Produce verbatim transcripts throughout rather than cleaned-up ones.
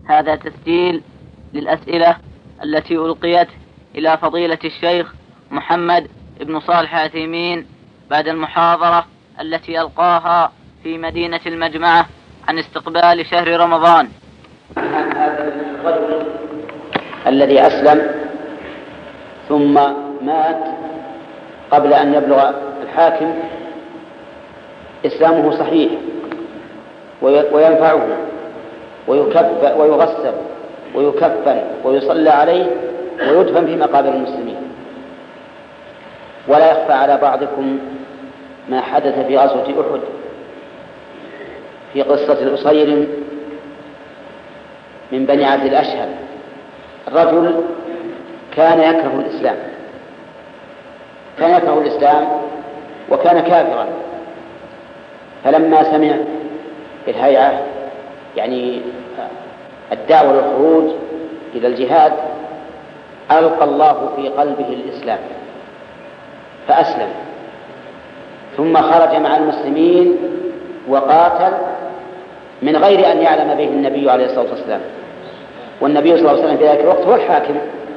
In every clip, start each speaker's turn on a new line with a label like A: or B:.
A: هذا تسجيل للأسئلة التي ألقيت إلى فضيلة الشيخ محمد بن صالح العثيمين بعد المحاضرة التي ألقاها في مدينة المجمعة عن استقبال شهر رمضان.
B: هذا الرجل الذي أسلم ثم مات قبل أن يبلغ الحاكم إسلامه صحيح وينفعه ويكف ويغسل ويكفن ويصلى عليه ويدفن في مقابر المسلمين. ولا يخفى على بعضكم ما حدث في غزوة أحد في قصة الأصير من بني عبد الأشهل. الرجل كان يكره الإسلام كان يكره الإسلام وكان كافرا، فلما سمع الهيعة يعني الدعوة للخروج إلى الجهاد ألقى الله في قلبه الإسلام فأسلم، ثم خرج مع المسلمين وقاتل من غير أن يعلم به النبي عليه الصلاة والسلام، والنبي صلى الله عليه وسلم في ذلك الوقت هو الحاكم.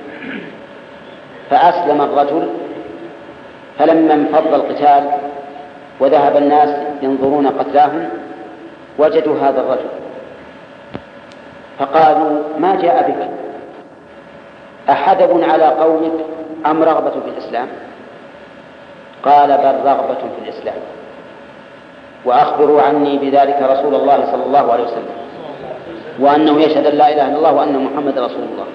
B: فأسلم الرجل، فلما انفض القتال وذهب الناس ينظرون قتلاهم وجدوا هذا الرجل فقالوا: ما جاء بك؟ أحدب على قومك أم رغبة في الإسلام؟ قال: بل رغبة في الإسلام، وأخبروا عني بذلك رسول الله صلى الله عليه وسلم وأنه يشهد أن لا إله إلا الله وأن محمد رسول الله.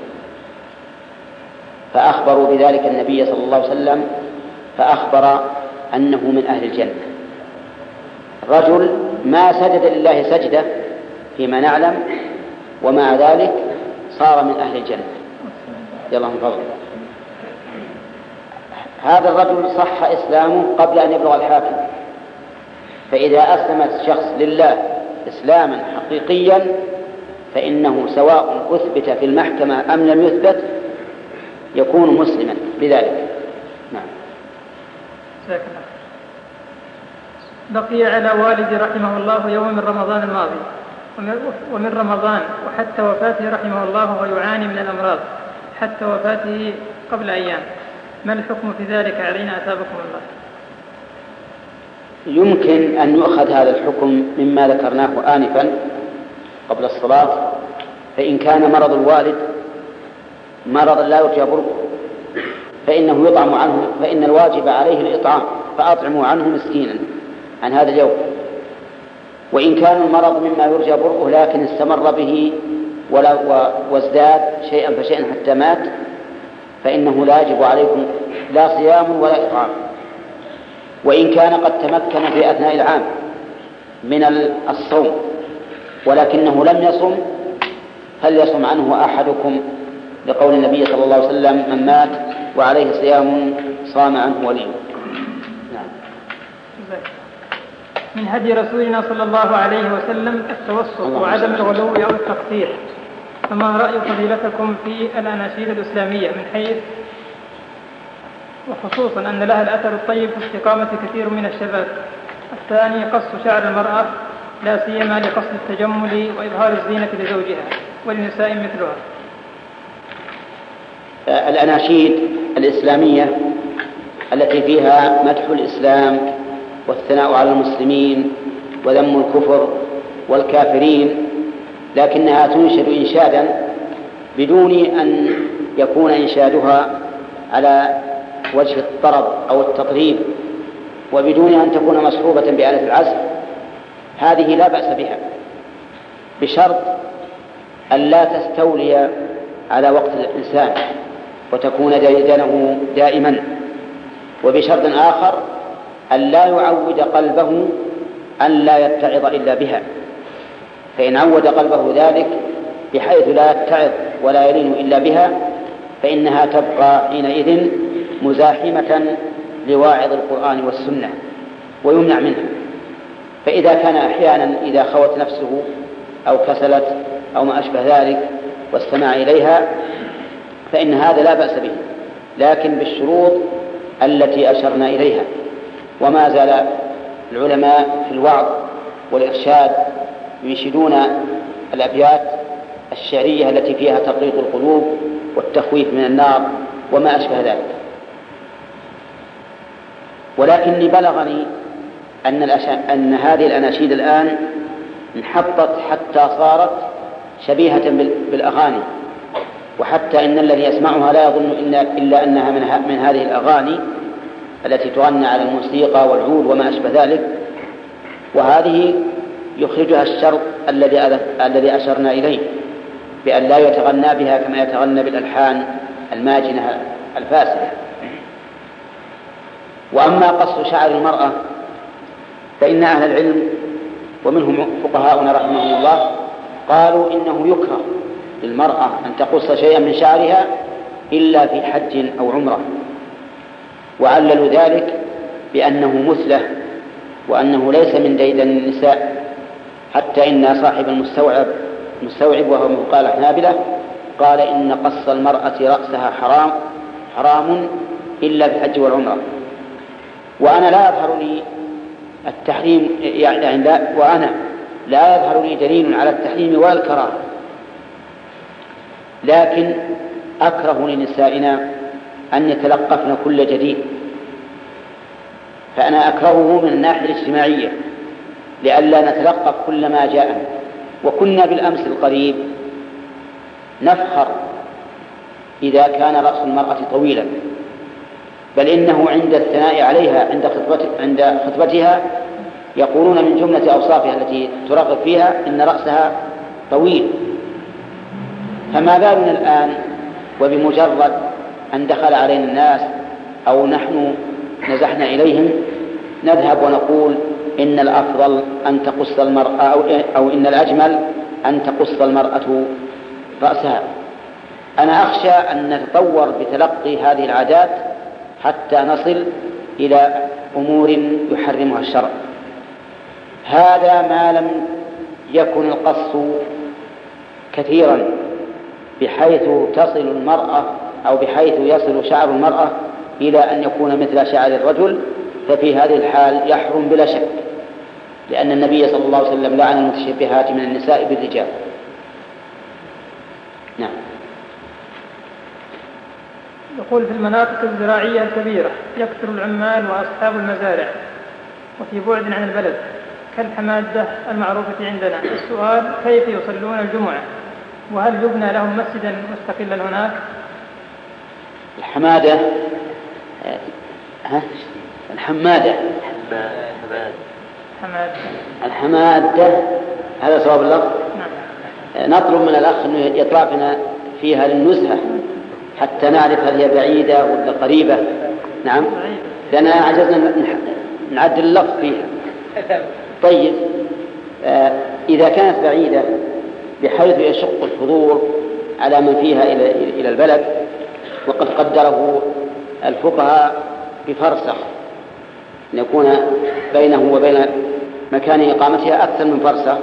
B: فأخبروا بذلك النبي صلى الله عليه وسلم فأخبر أنه من أهل الجنة. رجل ما سجد لله سجدة فيما نعلم، ومع ذلك صار من أهل الجنة. يلا من فضل. هذا الرجل صح إسلامه قبل أن يبلغ الحاكم، فإذا أسلم الشخص لله إسلاما حقيقيا فإنه سواء أثبت في المحكمة أم لم يثبت يكون مسلما بذلك. نعم.
C: بقي على والدي رحمه الله يوم من رمضان الماضي ومن رمضان وحتى وفاته رحمه الله وهو يعاني من الأمراض حتى وفاته قبل أيام، ما الحكم في ذلك علينا أثابكم الله؟
B: يمكن أن يؤخذ هذا الحكم مما ذكرناه آنفا قبل الصلاة، فإن كان مرض الوالد مرض لا يرجى برؤه فإنه يطعم عنه، فإن الواجب عليه الإطعام، فأطعموا عنه مسكينا عن هذا اليوم. وإن كان المرض مما يرجى برؤه لكن استمر به ولا وازداد شيئا فشيئا حتى مات فإنه لا يجب عليكم لا صيام ولا إطعام. وإن كان قد تمكن في أثناء العام من الصوم ولكنه لم يصم فليصم عنه أحدكم، لقول النبي صلى الله عليه وسلم: من مات وعليه صيام صام عنه وليه. نعم.
C: من هدي رسولنا صلى الله عليه وسلم التوسط وعدم الغلو أو التقصير، فما رأي فضيلتكم في الأناشيد الإسلامية من حيث وخصوصا أن لها الأثر الطيب في استقامة كثير من الشباب؟ الثاني قص شعر المرأة لا سيما لقصد التجمل وإظهار الزينة لزوجها ولنساء مثلها.
B: الأناشيد الإسلامية التي فيها مدح الإسلام والثناء على المسلمين وذم الكفر والكافرين، لكنها تنشد إنشادا بدون أن يكون إنشادها على وجه الطرب أو التطريب وبدون أن تكون مصحوبة بآلة العزف، هذه لا بأس بها بشرط أن لا تستولي على وقت الإنسان وتكون ديدنه دائما، وبشرط آخر أن لا يعود قلبه أن لا يتعظ إلا بها، فإن عود قلبه ذلك بحيث لا يتعظ ولا يلين إلا بها فإنها تبقى حينئذ مزاحمة لواعظ القرآن والسنة ويمنع منها. فإذا كان أحيانا إذا خوت نفسه أو كسلت أو ما أشبه ذلك واستمع إليها فإن هذا لا بأس به، لكن بالشروط التي أشرنا إليها. وما زال العلماء في الوعظ والإرشاد ينشدون الأبيات الشعرية التي فيها تقريض القلوب والتخويف من النار وما أشبه ذلك. ولكني بلغني أن, أن هذه الأناشيد الآن انحطت حتى صارت شبيهة بالأغاني، وحتى إن الذي يسمعها لا يظن إلا أنها من, من هذه الأغاني التي تغنى على الموسيقى والعود وما أشبه ذلك، وهذه يخرجها الشرط الذي الذي أشرنا إليه بأن لا يتغنى بها كما يتغنى بالألحان الماجنة الفاسدة. وأما قص شعر المرأة فإن أهل العلم ومنهم فقهاؤنا رحمهم الله قالوا إنه يكره للمرأة أن تقص شيئا من شعرها إلا في حج أو عمرة، وعللوا ذلك بأنه مثلة وأنه ليس من ديدن النساء، حتى إن صاحب المستوعب المستوعب وهو من قال حنابلة قال إن قص المرأة رأسها حرام حرام إلا في الحج والعمرة. وأنا لا يظهر لي التحريم يعني لا وأنا لا يظهر لي دليل على التحريم ولا الكراهة، لكن أكره لنسائنا أن يتلقفن كل جديد، فأنا أكرهه من الناحية الاجتماعية لئلا نتلقف كل ما جاءنا. وكنا بالأمس القريب نفخر إذا كان رأس المرأة طويلا، بل إنه عند الثناء عليها عند خطبتها, عند خطبتها يقولون من جملة أوصافها التي ترغب فيها إن رأسها طويل. فما بالنا الآن وبمجرد أن دخل علينا الناس أو نحن نزحنا إليهم نذهب ونقول إن الأفضل أن تقص المرأة أو, أو إن الأجمل أن تقص المرأة رأسها. أنا أخشى أن نتطور بتلقي هذه العادات حتى نصل إلى أمور يحرمها الشرع. هذا ما لم يكن القص كثيرا بحيث تصل المرأة أو بحيث يصل شعر المرأة إلى أن يكون مثل شعر الرجل، ففي هذه الحال يحرم بلا شك، لأن النبي صلى الله عليه وسلم لعن المتشبهات من النساء بالرجال. نعم.
C: يقول في المناطق الزراعية الكبيرة يكثر العمال وأصحاب المزارع وفي بعد عن البلد كالحمادة المعروفة عندنا. السؤال: كيف يصلون الجمعة؟ وهل يبنى لهم مسجدا مستقلا هناك؟
B: الحمادة ها؟ الحمادة
C: حمادة
B: الحمادة هذا صواب اللفظ؟
C: نعم.
B: نطلب من الأخ أنه يطرافنا فيها للنزهة حتى نعرف هل هي بعيدة ولا قريبة. نعم، لأننا عجزنا نعدل اللفظ فيها. طيب، آه إذا كانت بعيدة بحيث يشق الحضور على من فيها إلى إلى البلد، وقد قدره الفقهاء بفرسخ أن يكون بينه وبين مكان إقامتها أكثر من فرسخ.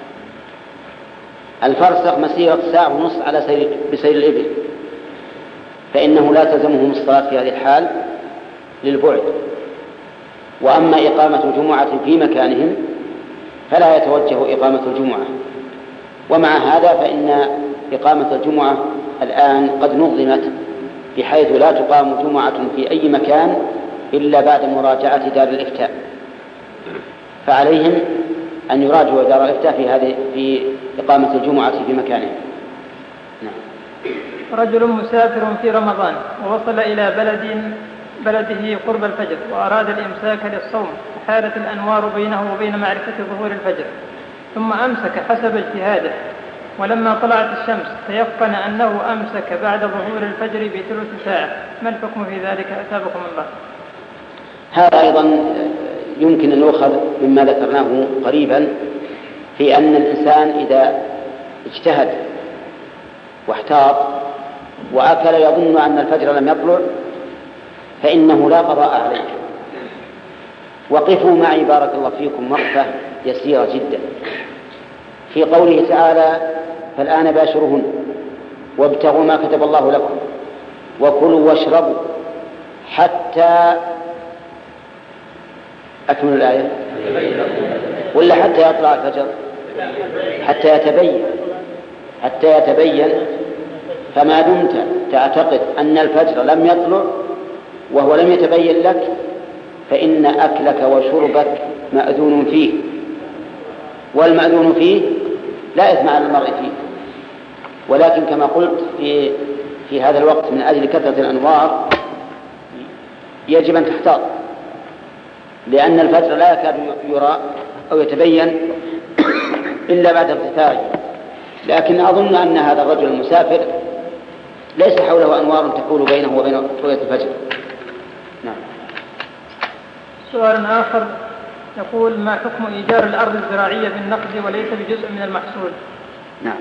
B: الفرسخ مسيرة ساعة ونصف على سير بسير الإبل، فإنه لا تلزمهم الصلاة في هذه الحال للبعد. وأما إقامة جمعة في مكانهم فلا يتوجه إقامة الجمعة. ومع هذا فإن إقامة الجمعة الآن قد نظمت بحيث لا تقام جمعة في أي مكان إلا بعد مراجعة دار الإفتاء، فعليهم أن يراجعوا دار الإفتاء في هذه في إقامة الجمعة في مكانهم.
C: نعم. رجل مسافر في رمضان ووصل إلى بلد بلده قرب الفجر وأراد الإمساك للصوم، حالت الأنوار بينه وبين معرفة ظهور الفجر، ثم أمسك حسب اجتهاده، ولما طلعت الشمس تيقن أنه أمسك بعد ظهور الفجر بثلث ساعة. ما الحكم في ذلك أتابكم الله؟
B: هذا أيضا يمكن أن يؤخذ مما ذكرناه قريبا في أن الإنسان إذا اجتهد واحتاط وأكل يظن أن الفجر لم يطلع فإنه لا قضاء عليه. وقفوا معي بارك الله فيكم وقفة يسيرة جدا في قوله تعالى: فالآن باشرهن وابتغوا ما كتب الله لكم وكلوا واشربوا حتى أكمل الآية ولا حتى يطلع الفجر؟ حتى يتبين حتى يتبين. فما دمت تعتقد أن الفجر لم يطلع وهو لم يتبين لك فإن أكلك وشربك مأذون فيه، والمأذون فيه لا إثم على المرء فيه. ولكن كما قلت في, في هذا الوقت من أجل كثرة الأنوار يجب أن تحتاط، لأن الفجر لا يكاد يرى أو يتبين إلا بعد ارتفاعه. لكن أظن أن هذا الرجل المسافر ليس حوله أنوار تحول بينه وبين رؤية الفجر. نعم.
C: سؤال آخر يقول: ما حكم إيجار الأرض الزراعية بالنقد وليس بجزء من المحصول؟
B: نعم.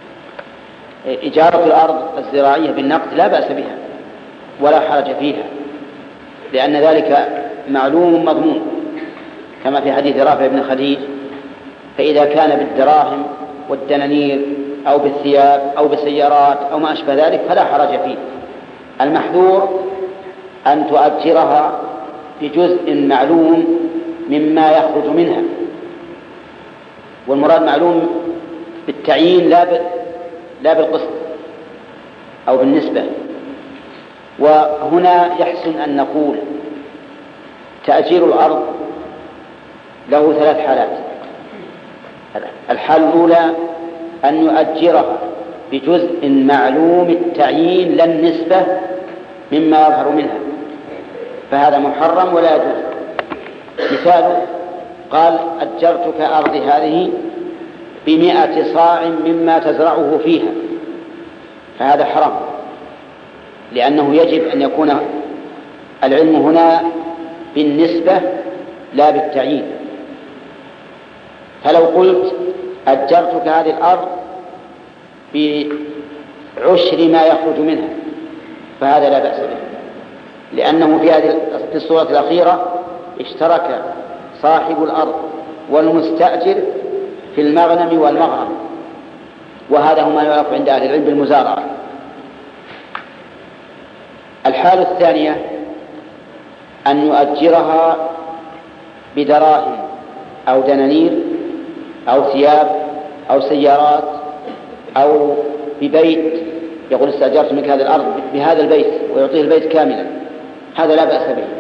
B: إجارة الأرض الزراعية بالنقد لا بأس بها ولا حرج فيها، لأن ذلك معلوم مضمون، كما في حديث رافع بن خديج: فإذا كان بالدراهم والدنانير أو بالثياب أو بالسيارات أو ما أشبه ذلك فلا حرج فيه. المحذور أن تؤجرها بجزء معلوم مما يخرج منها، والمراد معلوم بالتعيين لا لا بالقسط أو بالنسبة. وهنا يحسن أن نقول تأجير الأرض له ثلاث حالات. الحالة الأولى أن يؤجرها بجزء معلوم التعيين لا النسبة مما يظهر منها، فهذا محرم ولا يجوز. مثال: قال: أجرتك أرضي هذه بمئة صاع مما تزرعه فيها، فهذا حرام، لأنه يجب أن يكون العلم هنا بالنسبة لا بالتعيين. فلو قلت: أجرتك هذه الأرض بعشر ما يخرج منها، فهذا لا بأس به، لأنه في هذه في الصورة الأخيرة اشترك صاحب الأرض والمستأجر في المغنم والمغرم، وهذا هو ما يعرف عند أهل العلم بالمزارعة. الحالة الثانية أن يؤجرها بدراهم أو دنانير أو ثياب أو سيارات أو ببيت، يقول: استأجرت منك هذه الأرض بهذا البيت، ويعطيه البيت كاملا، هذا لا بأس به.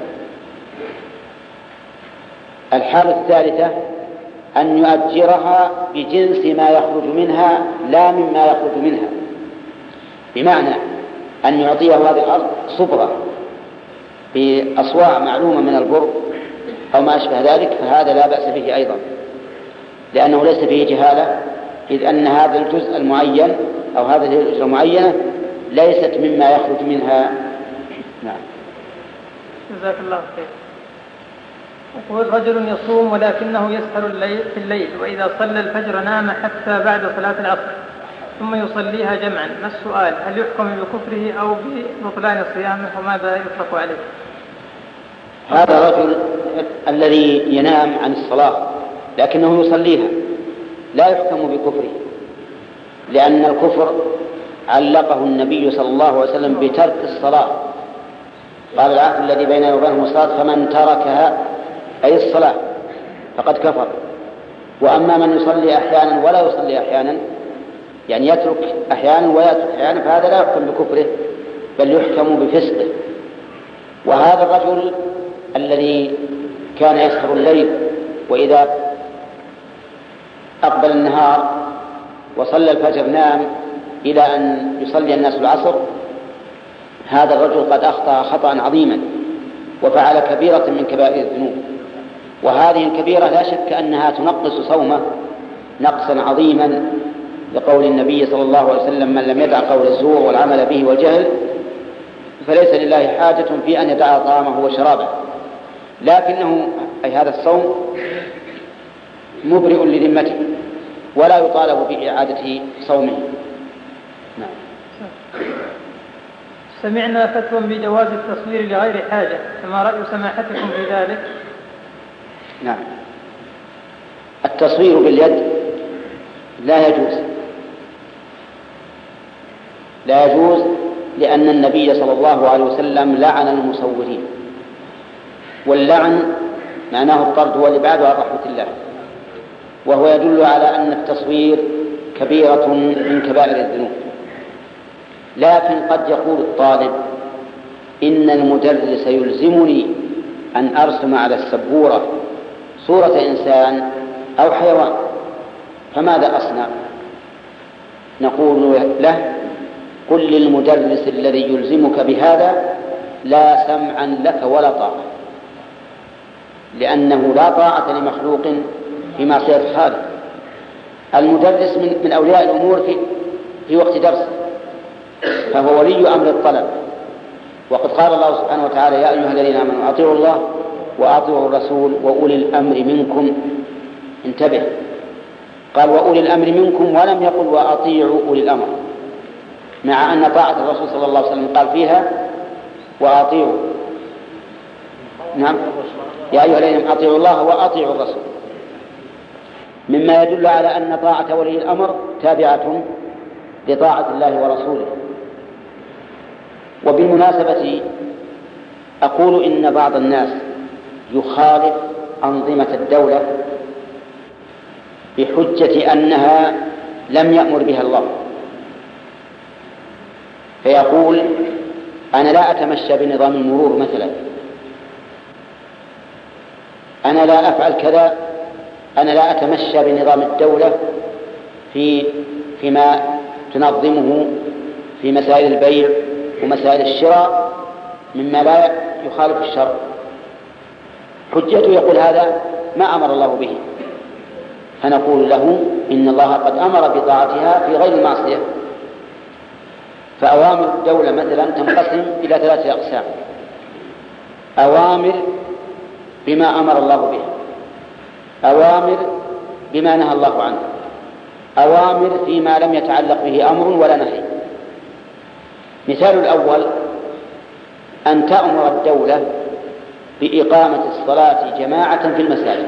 B: الحالة الثالثة أن يؤجرها بجنس ما يخرج منها لا مما يخرج منها، بمعنى أن يعطيه هذه الأرض صبغة بأصواع معلومة من البر أو ما أشبه ذلك، فهذا لا بأس به أيضا، لأنه ليس فيه جهالة، إذ أن هذا الجزء المعين أو هذه الأجرة المعينة ليست مما يخرج منها. نعم.
C: جزاك الله خير. يقول: رجل يصوم ولكنه يسهر الليل في الليل، وإذا صلى الفجر نام حتى بعد صلاة العصر ثم يصليها جمعا، ما السؤال؟ هل يحكم بكفره أو ببطلان صيامه، وماذا يطلق عليه؟
B: هذا الرجل الذي ينام عن الصلاة لكنه يصليها لا يحكم بكفره، لأن الكفر علقه النبي صلى الله عليه وسلم بترك الصلاة، قال: العهد الذي بيننا وبينهم الصلاة فمن تركها أي الصلاة فقد كفر. وأما من يصلي أحيانا ولا يصلي أحيانا، يعني يترك أحيانا ولا يترك أحيانا، فهذا لا يحكم بكفره بل يحكم بفسقه. وهذا الرجل الذي كان يسهر الليل وإذا أقبل النهار وصلى الفجر نام إلى أن يصلي الناس العصر، هذا الرجل قد أخطأ خطأ عظيما وفعل كبيرة من كبائر الذنوب، وهذه الكبيرة لا شك أنها تنقص صومه نقصا عظيما، لقول النبي صلى الله عليه وسلم: من لم يدع قول الزور والعمل به والجهل فليس لله حاجة في أن يدع طعامه وشرابه. لكنه أي هذا الصوم مبرئ لذمته ولا يطالب بإعادة صومه. نعم.
C: سمعنا فتوى بجواز التصوير لغير حاجة، فما رأي سماحتكم في ذلك؟
B: نعم. التصوير باليد لا يجوز لا يجوز لأن النبي صلى الله عليه وسلم لعن المصورين، واللعن معناه الطرد والإبعاد عن رحمة الله، وهو يدل على أن التصوير كبيرة من كبائر الذنوب. لكن قد يقول الطالب إن المدرس يلزمني أن أرسم على السبورة صورة إنسان أو حيوان، فماذا أصنع؟ نقول له قل للمدرس الذي يلزمك بهذا لا سمعا لك ولا طاعة، لأنه لا طاعة لمخلوق في معصية الخالق. المدرس من, من أولياء الأمور في, في وقت درسه، فهو ولي أمر الطلب. وقد قال الله سبحانه وتعالى يا أيها الذين آمنوا أطيعوا الله وأطيعوا الرسول وأولي الأمر منكم. انتبه، قال وأولي الأمر منكم ولم يقل وأطيعوا أولي الأمر، مع أن طاعة الرسول صلى الله عليه وسلم قال فيها وأطيعوا. نعم، يا أيها الذين آمنوا أطيعوا الله وأطيعوا الرسول، مما يدل على أن طاعة ولي الأمر تابعة لطاعة الله ورسوله. وبالمناسبة أقول إن بعض الناس يخالف أنظمة الدولة بحجة أنها لم يأمر بها الله، فيقول أنا لا أتمشى بنظام المرور مثلا، أنا لا أفعل كذا، أنا لا أتمشى بنظام الدولة في فيما تنظمه في مسائل البيع ومسائل الشراء مما لا يخالف الشرع. حجته يقول هذا ما أمر الله به، فنقول له إن الله قد أمر بطاعتها في غير المعصية. فأوامر الدولة مثلا تنقسم إلى ثلاثة أقسام: أوامر بما أمر الله به، أوامر بما نهى الله عنه، أوامر فيما لم يتعلق به أمر ولا نهي. مثال الأول أن تأمر الدولة بإقامة الصلاة جماعة في المساجد،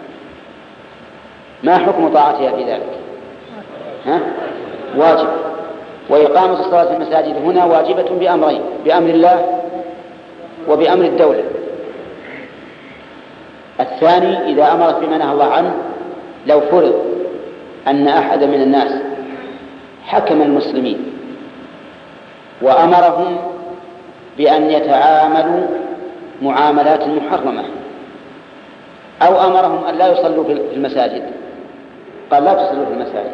B: ما حكم طاعتها في ذلك؟ ها؟ واجب. وإقامة الصلاة في المساجد هنا واجبة بأمرين: بأمر الله وبأمر الدولة. الثاني إذا أمرت بما نهى الله عنه، لو فرض أن أحد من الناس حكم المسلمين وأمرهم بأن يتعاملوا معاملات محرمة، أو أمرهم أن لا يصلوا في المساجد، قال لا تصلوا في المساجد،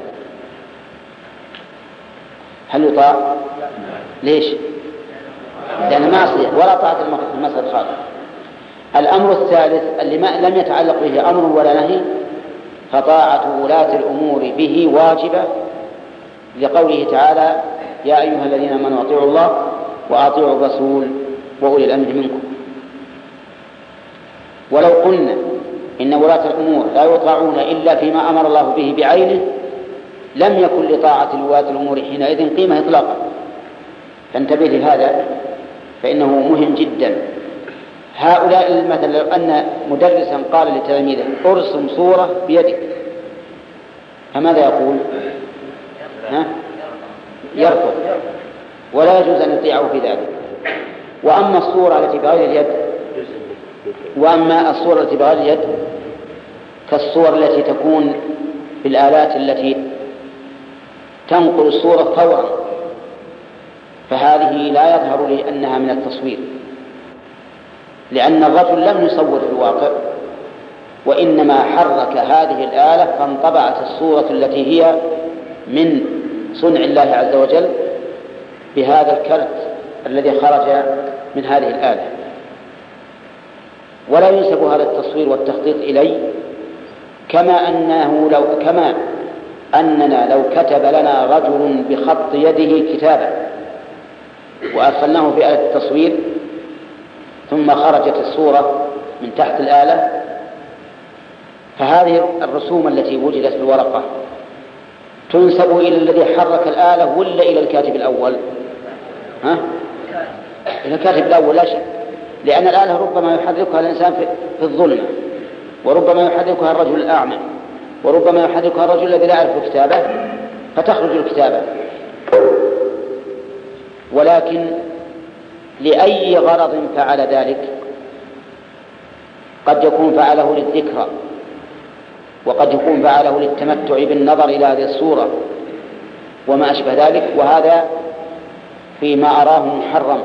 B: هل يطاع؟ ليش؟ لأن معصية ولا طاعة المسجد خالص. الأمر الثالث اللي ما لم يتعلق به أمر ولا نهي، فطاعة ولاة الأمور به واجبة، لقوله تعالى يا أيها الذين آمنوا أطيعوا الله وأطيعوا الرسول وأولي الأمر منكم. ولو قلنا إن ولاة الأمور لا يطاعون إلا فيما أمر الله به بعينه، لم يكن لطاعة ولاة الأمور حينئذ قيمة إطلاقا. فانتبه لهذا فإنه مهم جدا. هؤلاء مثلا لو أن مدرسا قال لتلاميذه ارسم صورة بيدك، فماذا يقول؟ ها؟ يرفض، ولا يجوز أن يطيعه في ذلك. وأما الصورة التي بغير اليد وأما الصورة التي بغير اليد كالصور التي تكون بالآلات التي تنقل الصورة فورا، فهذه لا يظهر لي أنها من التصوير، لأن الرجل لم يصور في الواقع، وإنما حرك هذه الآلة فانطبعت الصورة التي هي من صنع الله عز وجل بهذا الكرت الذي خرج من هذه الآلة. ولا ينسب هذا التصوير والتخطيط إلي، كما أنه لو كما أننا لو كتب لنا رجل بخط يده كتابا وأرسلناه في آلة التصوير ثم خرجت الصورة من تحت الآلة، فهذه الرسوم التي وجدت في الورقة تنسب إلى الذي حرك الآلة ولا إلى الكاتب الأول؟ ها؟ إلى الكاتب الأول لا شك، لأن الآلة ربما يحركها الإنسان في الظلمة، وربما يحركها الرجل الأعمى، وربما يحركها الرجل الذي لا يعرف الكتابة فتخرج الكتابة. ولكن لأي غرض فعل ذلك؟ قد يكون فعله للذكرى، وقد يكون فعله للتمتع بالنظر إلى هذه الصورة، وما أشبه ذلك، وهذا فيما أراه محرم،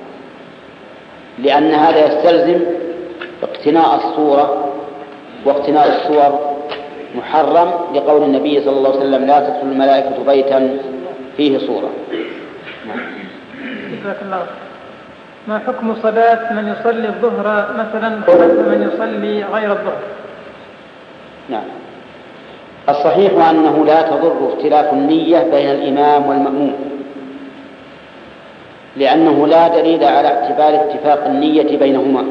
B: لأن هذا يستلزم اقتناء الصورة، واقتناء الصور محرم لقول النبي صلى الله عليه وسلم: لا تدخل الملائكة بيتا فيه صورة.
C: جزاك الله. ما حكم صلاة من يصلي الظهر مثلا خلف من يصلي غير الظهر؟
B: نعم، الصحيح أنه لا تضر اختلاف النية بين الإمام والمأموم، لأنه لا دليل على اعتبار اتفاق النية بينهما،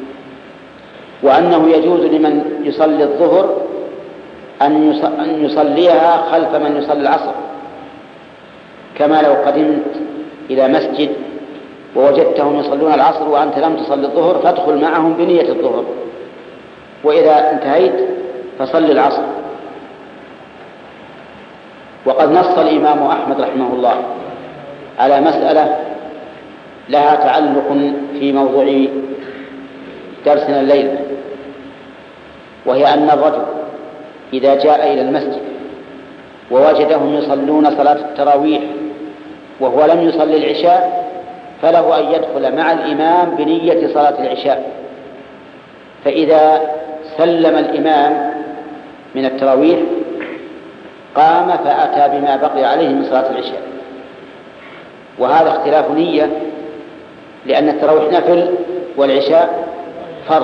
B: وأنه يجوز لمن يصلي الظهر أن يصليها خلف من يصلي العصر، كما لو قدمت إلى مسجد ووجدتهم يصلون العصر وأنت لم تصلي الظهر فادخل معهم بنية الظهر، وإذا انتهيت فصل العصر. وقد نص الإمام أحمد رحمه الله على مسألة لها تعلق في موضوع درسنا الليلة، وهي أن الرجل إذا جاء إلى المسجد ووجدهم يصلون صلاة التراويح وهو لم يصلي العشاء فله أن يدخل مع الإمام بنية صلاة العشاء، فإذا سلم الإمام من التراويح قام فأتى بما بقي عليه من صلاة العشاء، وهذا اختلاف نية، لأن التراويح نفل والعشاء فرض.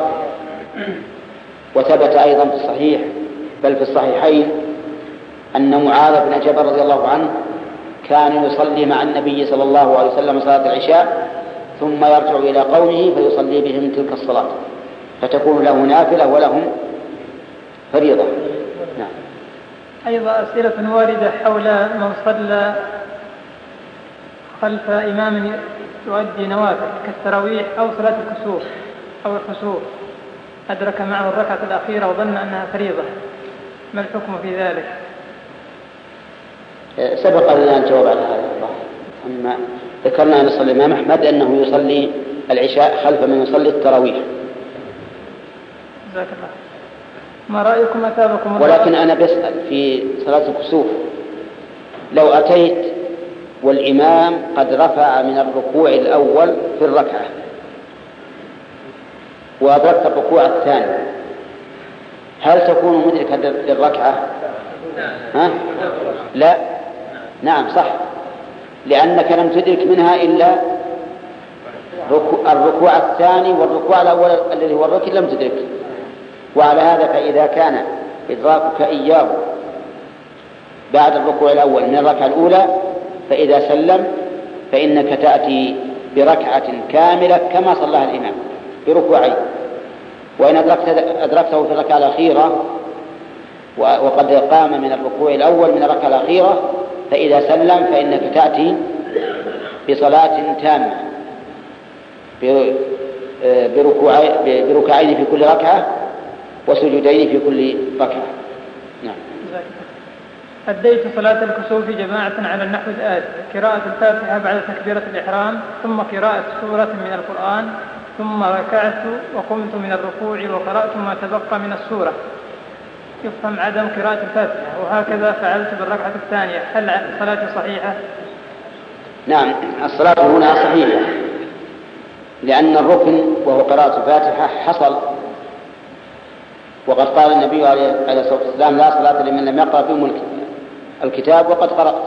B: وثبت أيضا في الصحيح بل في الصحيحين أن معاذ بن جبل رضي الله عنه كان يصلي مع النبي صلى الله عليه وسلم صلاة العشاء ثم يرجع إلى قومه فيصلي بهم تلك الصلاة، فتكون له نافلة ولهم فريضة. نعم.
C: أيضا أسئلة واردة حول من صلى خلف إمام يؤدي نوافل كالتراويح أو صلاة الكسوف أو الخسوف، أدرك معه الركعة الأخيرة وظن أنها فريضة، ما الحكم في ذلك؟
B: سبق لنا الجواب على هذا. أما ذكرنا أن يصلي الإمام أحمد أنه يصلي العشاء خلف من يصلي التراويح.
C: جزاك الله. ما رأيكم أثابكم الله؟
B: ولكن أنا بسأل في صلاة الكسوف، لو أتيت والإمام قد رفع من الركوع الأول في الركعة وأدركت الركوع الثاني، هل تكون مدركا للركعة؟ ها؟ لا. نعم صح، لأنك لم تدرك منها إلا الركوع الثاني والركوع الأول الذي هو الركن لم تدرك. وعلى هذا فإذا كان إدراكك إياه بعد الركوع الأول من الركعة الأولى فإذا سلم فإنك تأتي بركعة كاملة كما صلىها الإمام بركوعين. وإن أدركته في الركعة الأخيرة وقد قام من الركوع الأول من الركعة الأخيرة فإذا سلم فإنك تأتي بصلاة تامة بركوعين في كل ركعة وسجودين في كل ركعة. نعم.
C: أديت صلاة الكسوف جماعة على النحو الآتي: قراءة الفاتحة بعد تكبيرة الإحرام، ثم قراءة سورة من القرآن، ثم ركعت وقمت من الركوع وقرأت ما تبقى من السورة، يفهم عدم قراءة الفاتحة، وهكذا فعلت بالركعة الثانية، هل صلاتي صحيحة؟
B: نعم، الصلاة هنا صحيحة، لأن الركن وهو قراءة الفاتحة حصل، وقد قال النبي عليه الصلاة والسلام: لا صلاة لمن لم يقرأ بأم الكتاب وقد قرأت.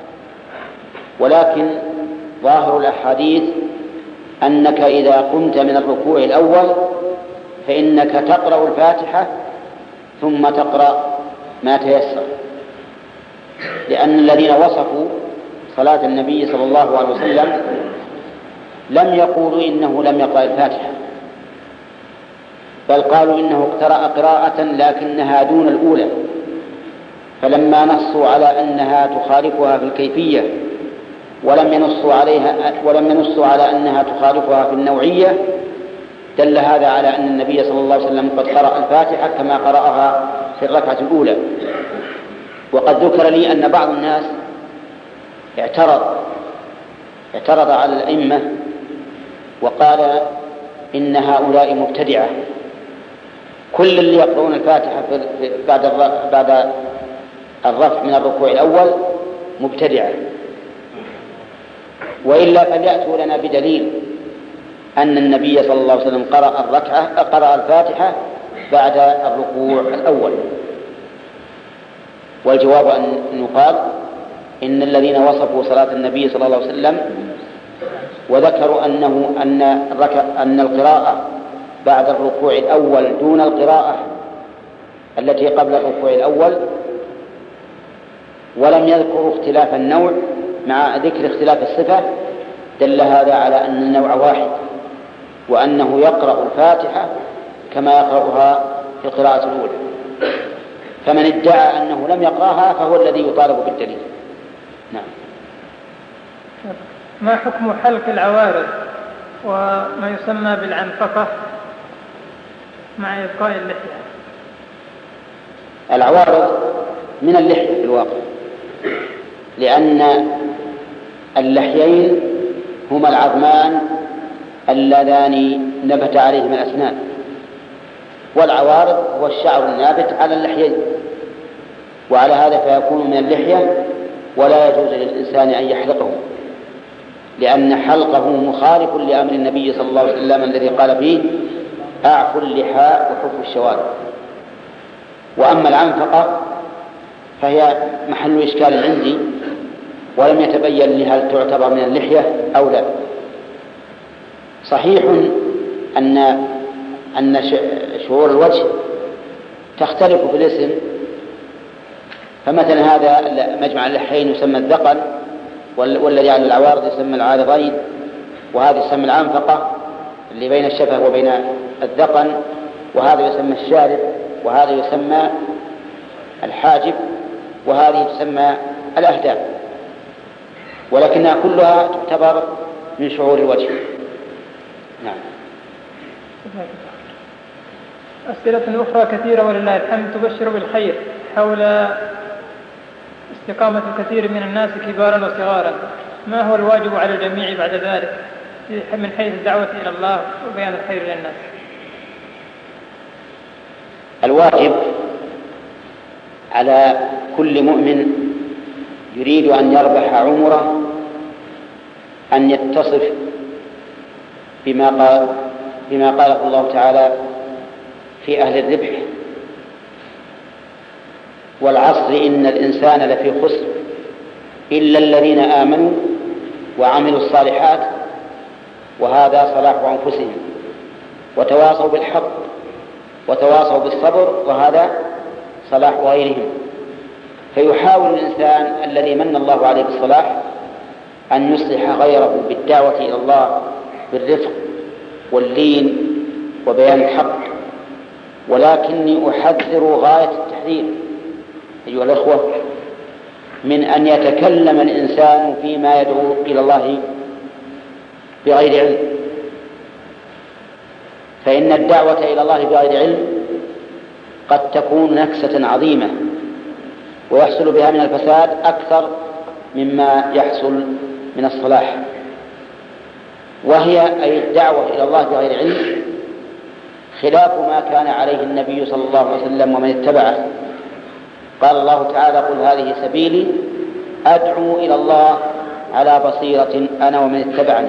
B: ولكن ظاهر الأحاديث أنك إذا قمت من الركوع الأول فإنك تقرأ الفاتحة ثم تقرأ ما تيسر، لأن الذين وصفوا صلاة النبي صلى الله عليه وسلم لم يقولوا إنه لم يقرأ الفاتحة، بل قالوا إنه اقترأ قراءة لكنها دون الأولى، فلما نصوا على أنها تخالفها في الكيفية ولم ينصوا عليها ولم ينصوا على أنها تخالفها في النوعية دل هذا على أن النبي صلى الله عليه وسلم قد قرأ الفاتحة كما قرأها في الركعة الأولى. وقد ذكر لي أن بعض الناس اعترض اعترض على الأئمة وقال إن هؤلاء مبتدعة، كل اللي يقرؤون الفاتحة بعد بعد الرفع من الركوع الأول مبتدعة، وإلا فليأتوا لنا بدليل أن النبي صلى الله عليه وسلم قرأ الركعة قرأ الفاتحة بعد الركوع الأول. والجواب أن يقال إن الذين وصفوا صلاة النبي صلى الله عليه وسلم وذكروا أنه أن أن القراءة بعد الركوع الأول دون القراءة التي قبل الركوع الأول، ولم يذكروا اختلاف النوع مع ذكر اختلاف الصفة، دل هذا على أن النوع واحد، وأنه يقرأ الفاتحة كما يقرأها في القراءة الأولى. فمن ادعى أنه لم يقرأها فهو الذي يطالب بالدليل. نعم.
C: ما حكم حلق العوارض وما يسمى بالعنفقة مع إبقاء اللحية؟
B: العوارض من اللحية في الواقع، لأن اللحيين هما العظمان اللذان نبت عليهما الأسنان، والعوارض هو الشعر النابت على اللحيين، وعلى هذا فيكون من اللحية، ولا يجوز للإنسان أن يحلقه، لأن حلقه مخالف لأمر النبي صلى الله عليه وسلم الذي قال فيه أعفوا اللحاء وحفوا الشوارب. وأما العنفقة فهي محل إشكال عندي، ولم يتبين لي هل تعتبر من اللحية أو لا. صحيح أن أن شعور الوجه تختلف بالاسم، فمثلا هذا مجمع اللحيين يسمى الذقن، والذي على العوارض يسمى العارضين، وهذا يسمى العنفقة اللي بين الشفة وبين الذقن، وهذا يسمى الشارب، وهذا يسمى الحاجب، وهذه تسمى الأهداب، ولكنها كلها تعتبر من شعور الوجه. نعم.
C: أسئلة أخرى كثيرة ولله الحمد تبشر بالخير حول استقامة الكثير من الناس كبارا وصغارا. ما هو الواجب على الجميع بعد ذلك من حيث الدعوة إلى الله وبيان الخير للناس؟
B: الواجب على كل مؤمن يريد أن يربح عمره أن يتصف بما قال بما قاله الله تعالى في أهل الربح: والعصر إن الإنسان لفي خسر إلا الذين آمنوا وعملوا الصالحات وهذا صلاح أنفسهم وتواصوا بالحق وتواصوا بالصبر وهذا صلاح غيرهم. فيحاول الإنسان الذي من الله عليه بالصلاح أن يصلح غيره بالدعوة إلى الله بالرفق واللين وبيان الحق. ولكني أحذر غاية التحذير أيها الأخوة من أن يتكلم الإنسان فيما يدعو إلى الله بغير علم، فإن الدعوة إلى الله بغير علم قد تكون نكسة عظيمة ويحصل بها من الفساد أكثر مما يحصل من الصلاح، وهي أي الدعوة إلى الله بغير علم خلاف ما كان عليه النبي صلى الله عليه وسلم ومن اتبعه. قال الله تعالى: قل هذه سبيلي أدعو إلى الله على بصيرة أنا ومن اتبعني.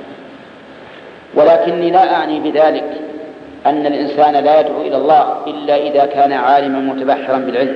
B: ولكني لا أعني بذلك أن الإنسان لا يدعو إلى الله إلا إذا كان عالما متبحرا بالعلم،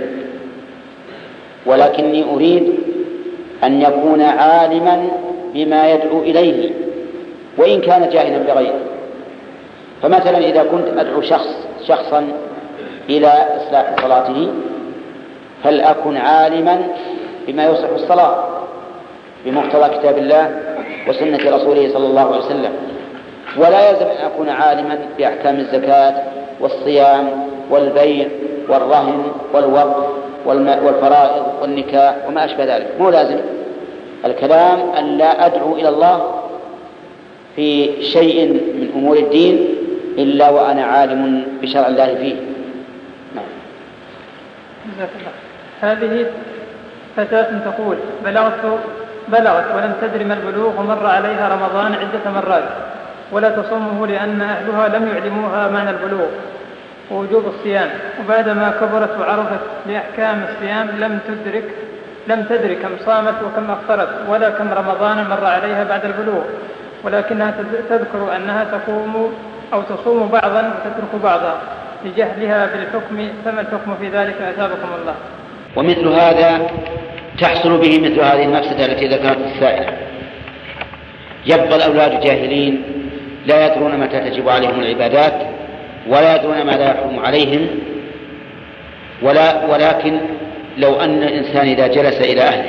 B: ولكني أريد أن يكون عالما بما يدعو إليه وإن كان جاهلا بغيره. فمثلا إذا كنت أدعو شخص شخصا إلى إصلاح صلاته فلأكن عالما بما يصلح الصلاة بمقتضى كتاب الله وسنة رسوله صلى الله عليه وسلم، ولا يلزم أن أكون عالما بأحكام الزكاة والصيام والبيع والرهن والوقف والفرائض والنكاح وما أشبه ذلك. مو لازم. الكلام أن لا أدعو إلى الله في شيء من أمور الدين إلا وأنا عالم بشرع الله فيه. نعم.
C: هذه فتاة تقول: بلغت بلغت ولم تدر ما البلوغ ومر عليها رمضان عدة مرات ولا تصومه لأن أهلها لم يعلموها معنى البلوغ ووجوب الصيام، وبعدما كبرت وعرفت بأحكام الصيام لم تدرك لم تدر كم صامت وكم أفطرت ولا كم رمضان مر عليها بعد البلوغ، ولكنها تذكر أنها تقوم أو تصوم بعضا وتترك بعضا لجهلها بالحكم، فما الحكم في ذلك أثابكم الله؟
B: ومثل هذا تحصل به مثل هذه المفسدة التي ذكرت السائلة. يبقى الأولاد جاهلين لا يدرون متى تجب عليهم العبادات ولا يدرون ما لا يحرم عليهم، ولا ولكن لو أن الإنسان إذا جلس إلى أهله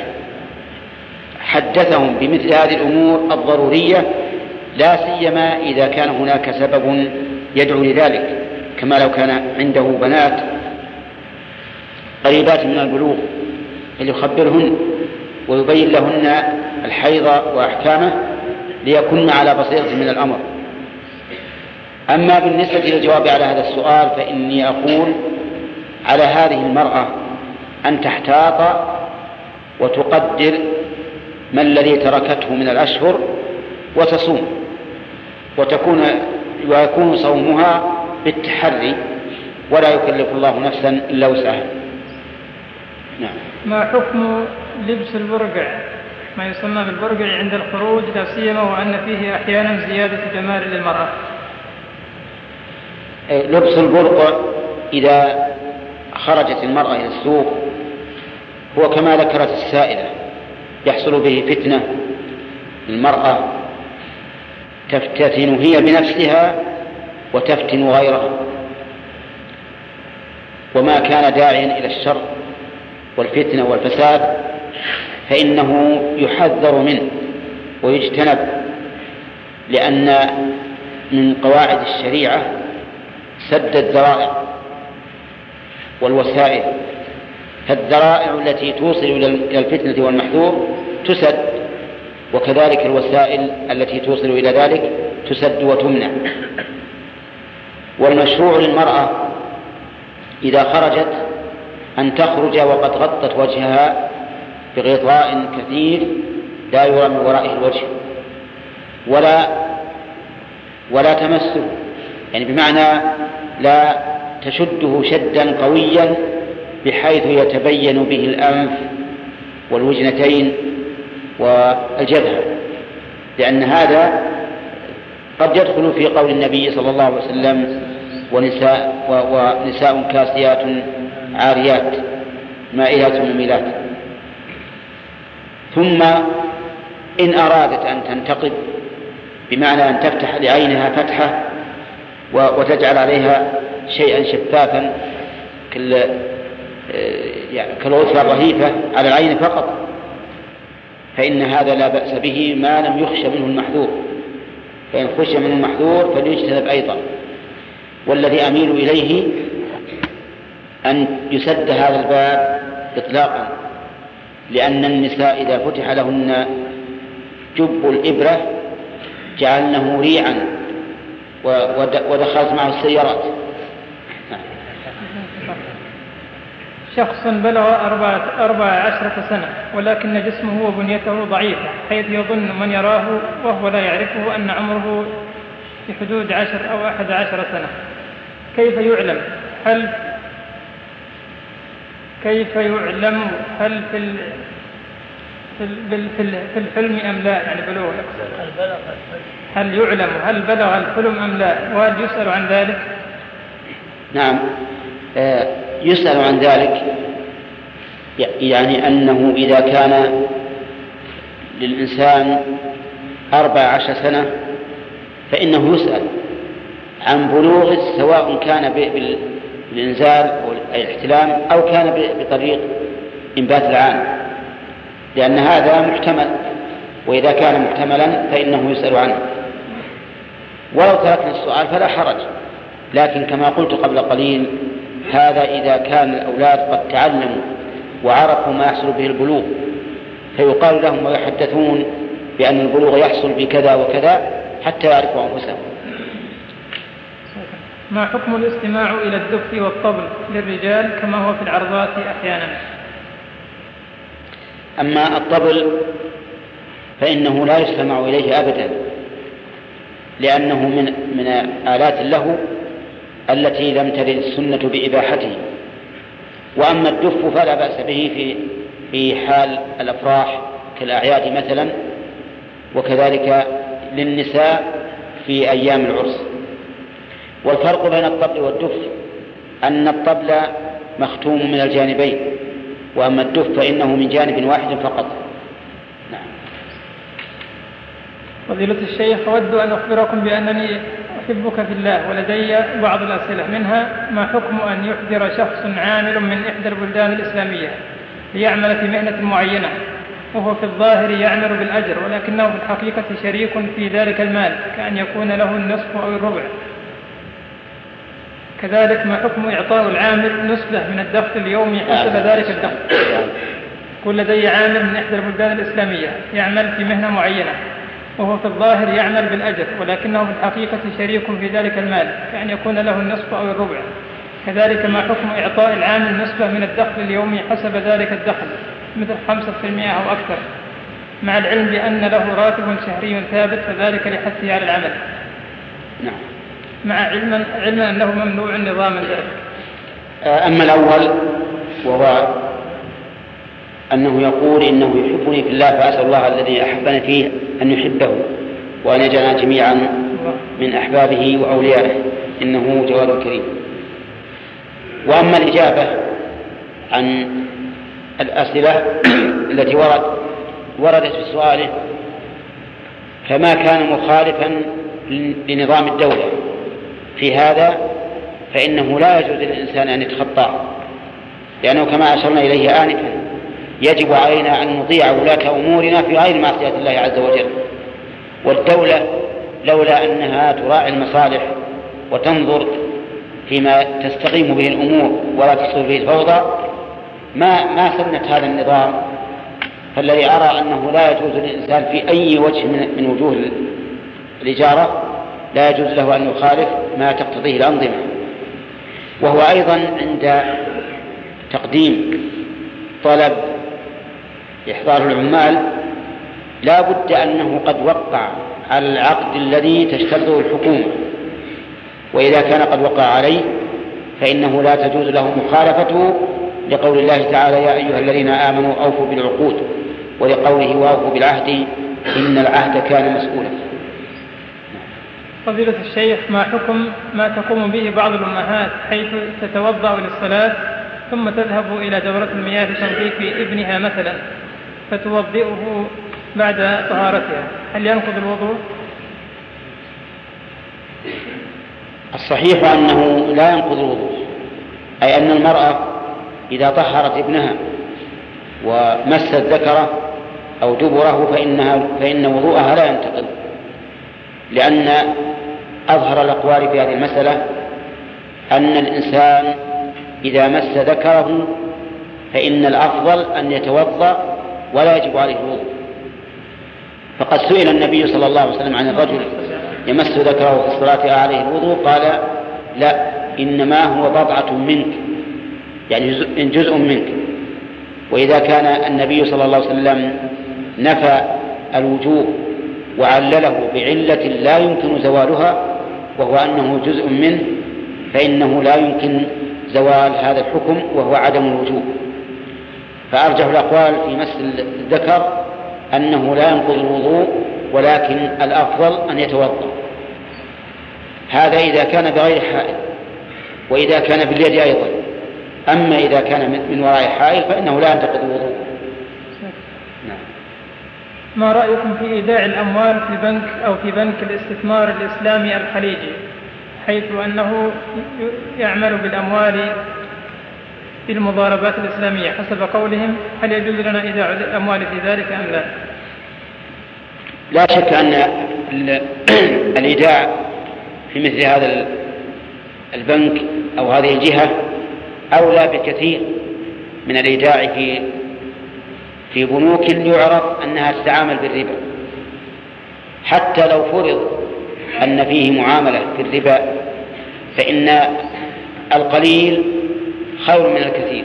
B: حدثهم بمثل هذه الأمور الضرورية، لا سيما إذا كان هناك سبب يدعو لذلك، كما لو كان عنده بنات قريبات من البلوغ فليخبرهن ويبين لهن الحيض وأحكامه ليكن على بصيرة من الأمر. أما بالنسبة للجواب على هذا السؤال فإني أقول على هذه المرأة أن تحتاط وتقدر ما الذي تركته من الأشهر وتصوم، وتكون ويكون صومها بالتحري ولا يكلف الله نفسا إلا وسعها.
C: نعم. ما حكم لبس البرقع، ما يسمى بالبرقع عند الخروج، لا سيما وأن فيه أحيانا زيادة جمال للمرأة؟
B: لبس البرقع إذا خرجت المرأة إلى السوق هو كما ذكرت السائلة يحصل به فتنة المرأة، تفتتن هي بنفسها وتفتن غيرها، وما كان داعيا إلى الشر والفتنة والفساد فإنه يحذر منه ويجتنب، لأن من قواعد الشريعة سد الذرائع والوسائل، فالذرائع التي توصل إلى الفتنة والمحذور تسد، وكذلك الوسائل التي توصل إلى ذلك تسد وتمنع. والمشروع للمرأة إذا خرجت أن تخرج وقد غطت وجهها بغطاء كثير لا يرى من ورائه الوجه ولا ولا تمسه، يعني بمعنى لا تشده شدا قويا بحيث يتبين به الأنف والوجنتين والجبهة، لأن هذا قد يدخل في قول النبي صلى الله عليه وسلم ونساء, ونساء كاسيات عاريات مائلات مميلات. ثم إن أرادت أن تنتقب بمعنى أن تفتح لعينها فتحة وتجعل عليها شيئا شفافا كالغثة الرهيفة على العين فقط فإن هذا لا بأس به ما لم يخشى منه المحذور، فإن خشى منه المحذور فليجتنب أيضا. والذي أميل إليه أن يسد هذا الباب إطلاقا، لأن النساء إذا فتح لهن جب الإبرة جعلنه ريعا ودخلت معه السيارات.
C: شخص بلغ أربعة, أربعة عشرة سنة ولكن جسمه وبنيته ضعيفة حيث يظن من يراه وهو لا يعرفه أن عمره في حدود عشر أو أحد عشر سنة، كيف يعلم هل كيف يعلم هل في ال... في الحلم أم لا؟ يعني بلوغ هل يعلم هل بلغ الحلم أم لا، وهل يسأل عن ذلك؟
B: نعم يسأل عن ذلك، يعني أنه إذا كان للإنسان أربع عشر سنة فإنه يسأل عن بلوغه سواء كان بالإنزال أو الاحتلام أو كان بطريق إنبات العام، لأن هذا محتمل، وإذا كان محتملا فإنه يسأل عنه. ولو تركنا السؤال فلا حرج، لكن كما قلت قبل قليل هذا إذا كان الأولاد قد تعلموا وعرفوا ما يحصل به البلوغ فيقال لهم ويحدثون بأن البلوغ يحصل بكذا وكذا حتى يعرفوا أنفسهم.
C: ما حكم الاستماع إلى الدف والطبل للرجال كما هو في العرضات أحيانا؟
B: أما الطبل فإنه لا يستمع إليه أبدا، لأنه من من آلات اللهو التي لم ترد السنة بإباحته. وأما الدف فلا بأس به في في حال الأفراح كالأعياد مثلا، وكذلك للنساء في أيام العرس. والفرق بين الطبل والدف أن الطبل مختوم من الجانبين، وأما الدف فإنه من جانب واحد فقط. نعم.
C: فضيلة الشيخ، أود أن أخبركم بأنني أحبك في الله، ولدي بعض الأسئلة، منها ما حكم أن يحضر شخص عامل من إحدى البلدان الإسلامية ليعمل في مهنة معينة، وهو في الظاهر يعمل بالأجر ولكنه في الحقيقة شريك في ذلك المال، كأن يكون له النصف أو الربع. كذلك ما حكم إعطاء العامل نسبة من الدخل اليومي حسب ذلك الدخل؟ يقول لدي عامل من إحدى البلدان الإسلامية يعمل في مهنة معينة، وهو في الظاهر يعمل بالأجر ولكنه في الحقيقة شريك في ذلك المال، كأن يكون له النصف أو الربع. كذلك ما حكم إعطاء العامل نسبة من الدخل اليومي حسب ذلك الدخل، مثل خمسة في المئة أو أكثر، مع العلم بأن له راتب شهري ثابت، فذلك لحثه على العمل.
B: نعم.
C: مع علما علما أنه ممنوع نظاما ذلك.
B: أما الأول وهو أنه يقول إنه يحبني في الله، فأسأل الله الذي أحبني فيه أن يحبه وأن يجعلنا جميعا من أحبابه وأوليائه، إنه جواد كريم. وأما الإجابة عن الأسئلة التي ورد وردت في سؤاله، فما كان مخالفا لنظام الدولة في هذا فإنه لا يجوز للإنسان أن يتخطاه، لأنه كما أشرنا إليه آنفا يجب علينا أن نطيع ولاة أمورنا في غير معصية الله عز وجل. والدولة لولا أنها تراعي المصالح وتنظر فيما تستقيم به الأمور ولا تصير به الفوضى ما ما سنت هذا النظام. فالذي أرى أنه لا يجوز للإنسان في أي وجه من وجوه الإجارة لا يجوز له أن يخالف ما تقتضيه الأنظمة. وهو أيضا عند تقديم طلب إحضار العمال لا بد أنه قد وقع على العقد الذي تشترطه الحكومة، وإذا كان قد وقع عليه فإنه لا تجوز له مخالفته، لقول الله تعالى يا أيها الذين آمنوا أوفوا بالعقود، ولقوله وأوفوا بالعهد إن العهد كان مسؤولا.
C: فضيلة الشيخ، ما حكم ما تقوم به بعض الأمهات حيث تتوضأ للصلاة ثم تذهب إلى دورة المياه لتنظيف ابنها مثلا فتوضئه بعد طهارتها، هل ينقض الوضوء؟
B: الصحيح أنه لا ينقض الوضوء، أي أن المرأة إذا طهرت ابنها ومست ذكره أو دبره فإنها فإن وضوءها لا ينتقض، لأن أظهر الأقوال في هذه المسألة أن الإنسان إذا مس ذكره فإن الأفضل أن يتوضأ ولا يجب عليه الوضوء. فقد سئل النبي صلى الله عليه وسلم عن الرجل يمس ذكره في الصلاة عليه الوضوء، قال لا، إنما هو بضعة منك، يعني جزء منك. وإذا كان النبي صلى الله عليه وسلم نفى الوجوب وعلله بعلة لا يمكن زوالها وهو أنه جزء منه، فإنه لا يمكن زوال هذا الحكم وهو عدم الوجوب. فأرجح الأقوال في مس الذكر أنه لا ينقض الوضوء، ولكن الأفضل أن يتوضأ. هذا إذا كان بغير حائل، وإذا كان باليد أيضا. أما إذا كان من وراء حائل فإنه لا ينتقض الوضوء.
C: نعم. ما رأيكم في إيداع الأموال في البنك أو في بنك الاستثمار الإسلامي الخليجي، حيث أنه يعمل بالأموال في المضاربات الإسلامية حسب قولهم؟ هل يجوز لنا إيداع الأموال في ذلك أم لا؟
B: لا شك أن الإيداع في مثل هذا البنك أو هذه الجهة أولى بكثير من الإيداع في في بنوك يعرف أنها تتعامل بالربا، حتى لو فرض أن فيه معاملة في الربا فإن القليل خير من الكثير،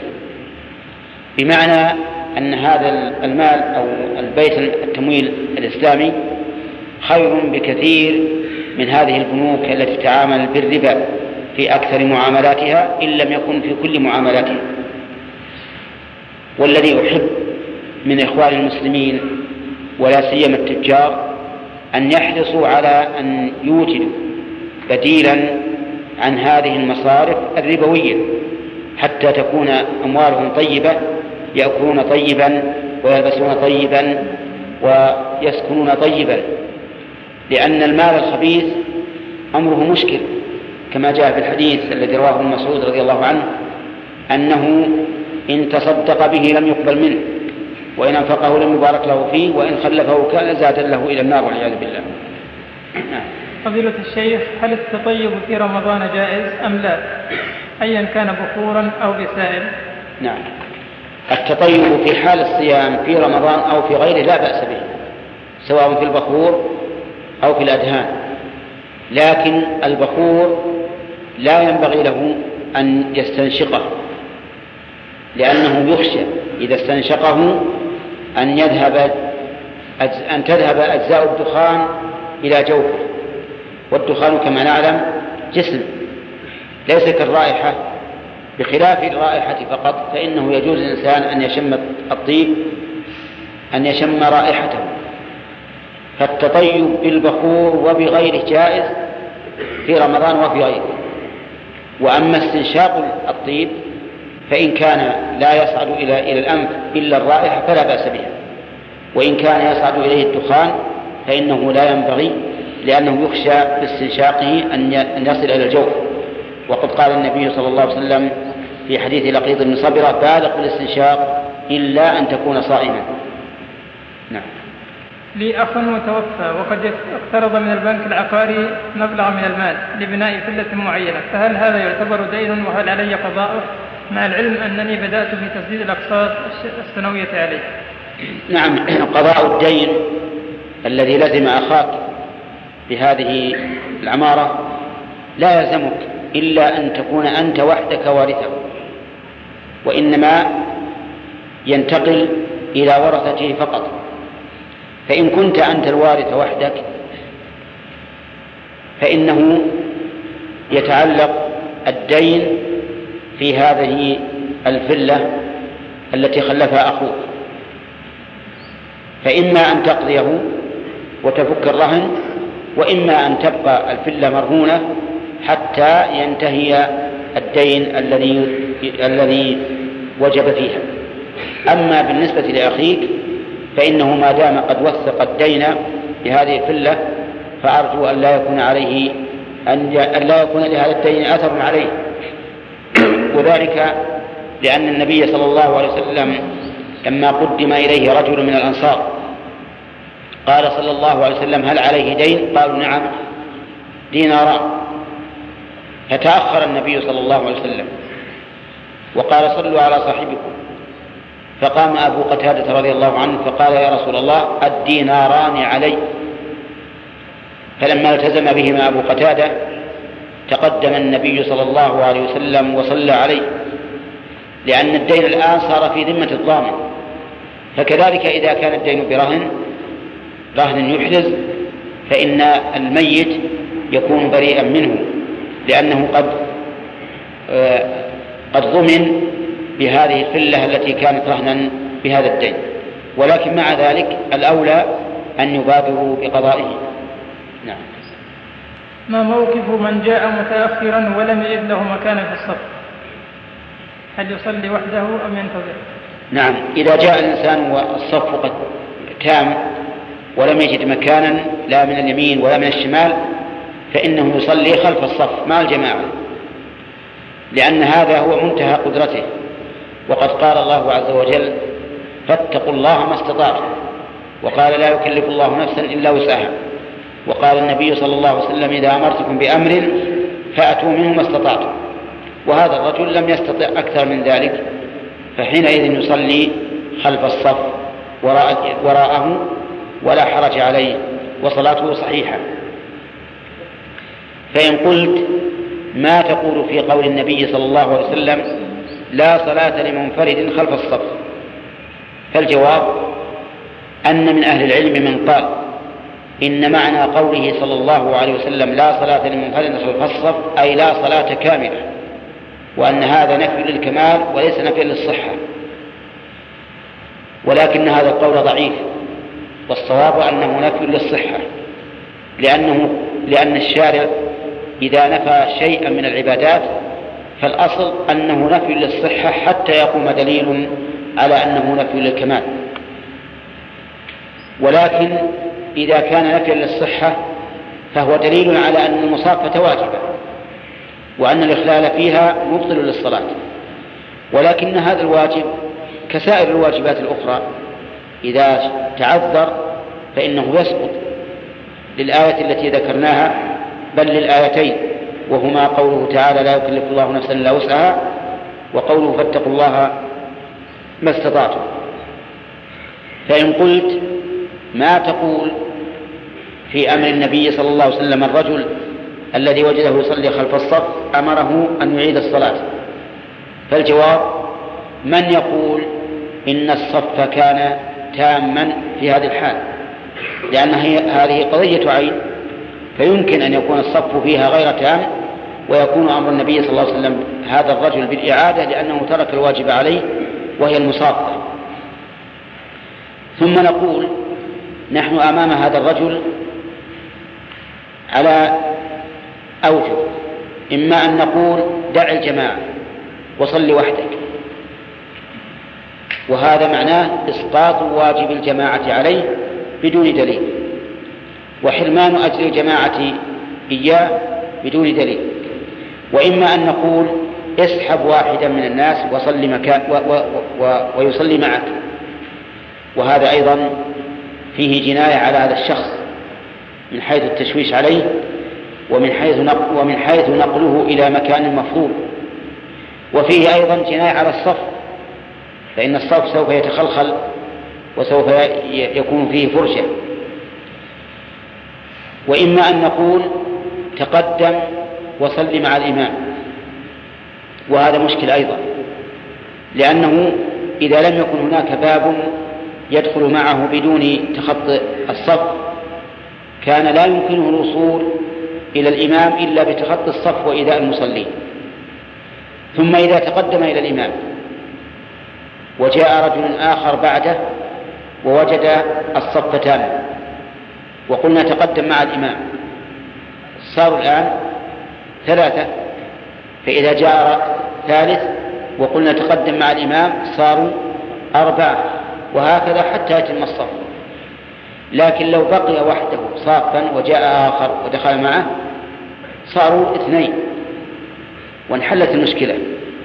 B: بمعنى أن هذا المال أو البيت التمويل الإسلامي خير بكثير من هذه البنوك التي تتعامل بالربا في أكثر معاملاتها إن لم يكن في كل معاملاتها. والذي أحب من إخوان المسلمين ولا سيما التجار أن يحرصوا على أن يوجدوا بديلا عن هذه المصارف الربوية حتى تكون أموالهم طيبة، يأكلون طيبا ويلبسون طيبا ويسكنون طيبا، لأن المال الخبيث أمره مشكل، كما جاء في الحديث الذي رواه ابن مسعود رضي الله عنه أنه إن تصدق به لم يقبل منه، وإن أنفقه لم يبارك له فيه، وإن خلفه كان زادا له إلى النار والعياذ بالله.
C: فضيلة الشيخ، هل التطيب في رمضان جائز أم لا، أيا كان بخورا أو بسائل؟
B: نعم، التطيب في حال الصيام في رمضان أو في غيره لا بأس به، سواء في البخور أو في الأدهان، لكن البخور لا ينبغي له أن يستنشقه، لأنه يخشى إذا استنشقه أن يذهب أن تذهب أجزاء الدخان إلى جوفه، والدخان كما نعلم جسم ليس كالرائحة، بخلاف الرائحة فقط، فإنه يجوز للإنسان أن يشم الطيب أن يشم رائحته، فالتطيب بالبخور وبغيره جائز في رمضان وفي غيره. وأما استنشاق الطيب فإن كان لا يصعد إلى إلى الأنف إلا الرائحة فلا بأس بها، وإن كان يصعد إليه الدخان فإنه لا ينبغي، لأنه يخشى باستنشاقه أن يصل إلى الجوف. وقد قال النبي صلى الله عليه وسلم في حديث لقيط بن صبرة: بالغ بالاستنشاق إلا أن تكون صائما. نعم.
C: لي أخ متوفى وقد اقترض من البنك العقاري مبلغ من المال لبناء فلة معينة، فهل هذا يعتبر دين وهل علي قضاؤه، مع العلم أنني بدأت في تسديد الأقساط السنوية عليه؟
B: نعم، قضاء الدين الذي لزم أخاك بهذه العمارة لا يلزمك إلا أن تكون أنت وحدك وارثه، وإنما ينتقل إلى ورثته فقط. فإن كنت أنت الوارث وحدك فإنه يتعلق الدين في هذه الفلة التي خلفها أخوك، فإما أن تقضيه وتفك الرهن، وإما أن تبقى الفلة مرهونة حتى ينتهي الدين الذي الذي وجب فيها. أما بالنسبة لأخيك فإنه ما دام قد وثق الدين لهذه الفلة فأرجو أن لا يكون عليه أن لا يكون لهذا الدين أثر عليه، وذلك لأن النبي صلى الله عليه وسلم لما قدم إليه رجل من الأنصار قال صلى الله عليه وسلم: هل عليه دين؟ قالوا: نعم، ديناران. فتأخر النبي صلى الله عليه وسلم وقال: صلوا على صاحبكم. فقام أبو قتادة رضي الله عنه فقال: يا رسول الله، الديناران علي. فلما التزم بهما أبو قتادة تقدم النبي صلى الله عليه وسلم وصلى عليه، لأن الدين الآن صار في ذمة الضامن. فكذلك إذا كان الدين برهن رهن يحرز فإن الميت يكون بريئا منه، لأنه قد قد ضمن بهذه الفلة التي كانت رهنا بهذا الدين. ولكن مع ذلك الأولى أن يبادروا بقضائه. نعم.
C: ما موقف من جاء متأخرا ولم يجد له مكانا في الصف؟ هل يصلي وحده أم ينتظر؟
B: نعم، إذا جاء الإنسان والصف قد تام ولم يجد مكانا لا من اليمين ولا من الشمال فإنه يصلي خلف الصف مع الجماعة، لأن هذا هو منتهى قدرته. وقد قال الله عز وجل: فاتقوا الله ما استطعتم، وقال: لا يكلف الله نفسا إلا وسعها. وقال النبي صلى الله عليه وسلم: إذا أمرتكم بأمر فأتوا منه ما استطعتم. وهذا الرجل لم يستطع أكثر من ذلك، فحينئذ يصلي خلف الصف وراءه ولا حرج عليه وصلاته صحيحة. فإن قلت: ما تقول في قول النبي صلى الله عليه وسلم: لا صلاة لمنفرد خلف الصف؟ فالجواب أن من أهل العلم من قال إن معنى قوله صلى الله عليه وسلم: لا صلاة لمنفرد خلف الصف أي لا صلاة كاملة، وأن هذا نفي للكمال وليس نفي للصحة. ولكن هذا القول ضعيف، والصواب أنه نفي للصحة، لأنه لأن الشارع إذا نفى شيئا من العبادات فالأصل أنه نفي للصحة حتى يقوم دليل على أنه نفي للكمال. ولكن إذا كان نفيا للصحة فهو دليل على أن المصافة واجبة وأن الإخلال فيها مبطل للصلاة، ولكن هذا الواجب كسائر الواجبات الأخرى إذا تعذر فإنه يسقط للآية التي ذكرناها، بل للآيتين، وهما قوله تعالى لا يكلف الله نفسا إلا وسعها، وقوله فاتقوا الله ما استطعتم. فإن قلت ما تقول في أمر النبي صلى الله عليه وسلم الرجل الذي وجده يصلي خلف الصف أمره أن يعيد الصلاة؟ فالجواب من يقول إن الصف كان تاما في هذه الحال، لأن هذه قضية عين، فيمكن أن يكون الصف فيها غير تام ويكون أمر النبي صلى الله عليه وسلم هذا الرجل بالإعادة لأنه ترك الواجب عليه وهي المصافة. ثم نقول نحن أمام هذا الرجل على أوجه، إما أن نقول دع الجماعة وصل وحدك، وهذا معناه إسقاط واجب الجماعة عليه بدون دليل، وحرمان أجر الجماعة إياه بدون دليل. وإما أن نقول اسحب واحدا من الناس وصل مكان و و و ويصلي معك، وهذا أيضا فيه جناية على هذا الشخص من حيث التشويش عليه ومن حيث نقل ومن حيث نقله إلى مكان مفضول، وفيه أيضا جناية على الصف، فإن الصف سوف يتخلخل وسوف يكون فيه فرجة. وإما أن نقول تقدم وصل مع الإمام، وهذا مشكل أيضا، لأنه إذا لم يكن هناك باب يدخل معه بدون تخطي الصف كان لا يمكنه الوصول إلى الإمام إلا بتخطي الصف وإيذاء المصلين. ثم إذا تقدم إلى الإمام وجاء رجل آخر بعده ووجد الصف تاما وقلنا تقدم مع الإمام، صاروا الآن ثلاثة، فإذا جاء ثالث وقلنا تقدم مع الإمام صاروا أربعة، وهكذا حتى يتم الصف. لكن لو بقي وحده صافا وجاء آخر ودخل معه صاروا اثنين وانحلت المشكلة.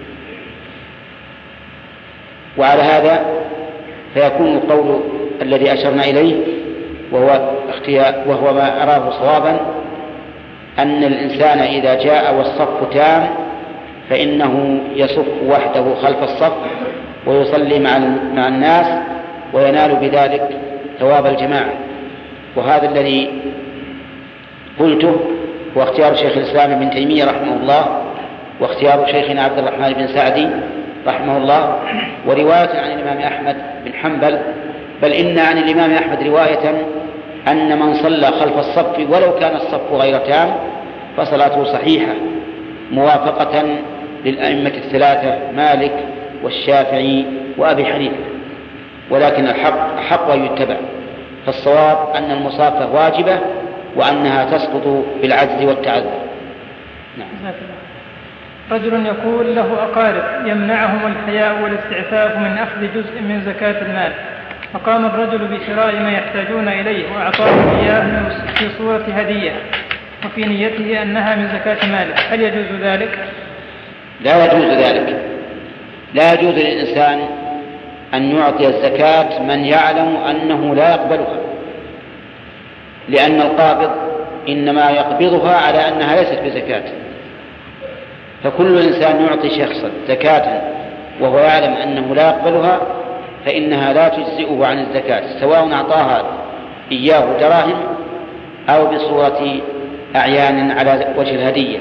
B: وعلى هذا فيكون القول الذي أشرنا إليه وهو اختيار وهو ما أراه صوابا أن الإنسان إذا جاء والصف تام فإنه يصف وحده خلف الصف ويصلي مع الناس وينال بذلك ثواب الجماعة. وهذا الذي قلته هو اختيار شيخ الإسلام ابن تيمية رحمه الله، واختيار شيخنا عبد الرحمن بن سعدي رحمه الله، ورواية عن الإمام أحمد بن حنبل، بل إن عن الإمام أحمد رواية أن من صلى خلف الصف ولو كان الصف غير تام فصلاته صحيحة، موافقة للأئمة الثلاثة مالك والشافعي وأبي حنيفة. ولكن الحق حق يتبع، فالصواب أن المصافة واجبة وأنها تسقط بالعجز والتعذر.
C: نعم. رجل يقول له أقارب يمنعهم الحياء والاستعفاف من أخذ جزء من زكاة المال، فقام الرجل بشراء ما يحتاجون إليه وأعطاهم إياه في صورة هدية وفي نيته أنها من زكاة ماله، هل يجوز ذلك؟
B: لا يجوز ذلك. لا يجوز للإنسان أن يعطي الزكاة من يعلم أنه لا يقبلها، لأن القابض إنما يقبضها على أنها ليست بزكاة. فكل إنسان يعطي شخصا زكاة وهو يعلم أنه لا يقبلها فإنها لا تجزئه عن الزكاة، سواء أعطاها إياه دراهم أو بصورة أعيان على وجه الهدية.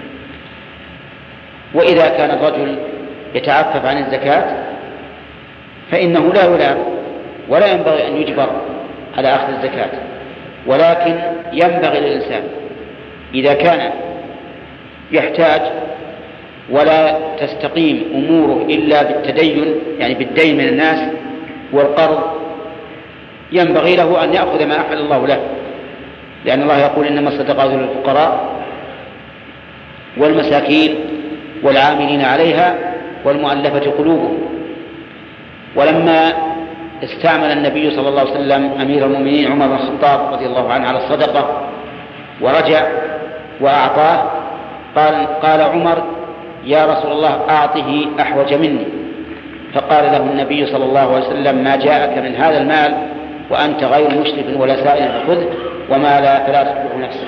B: وإذا كان الرجل يتعفف عن الزكاة فإنه لا يلام ولا ينبغي أن يجبر على أخذ الزكاة، ولكن ينبغي للإنسان إذا كان يحتاج ولا تستقيم أموره إلا بالتدين، يعني بالدين من الناس، والقرض ينبغي له أن يأخذ ما أحل الله له، لأن الله يقول إنما الصدقات للفقراء والمساكين والعاملين عليها والمؤلفة قلوبهم. ولما استعمل النبي صلى الله عليه وسلم أمير المؤمنين عمر بن الخطاب رضي الله عنه على الصدقة ورجع وأعطاه، قال, قال عمر: يا رسول الله أعطه أحوج مني. فقال له النبي صلى الله عليه وسلم: ما جاءك من هذا المال وأنت غير مشرف ولا سائل فخذه، وما لا فلا تتبعه نفسك.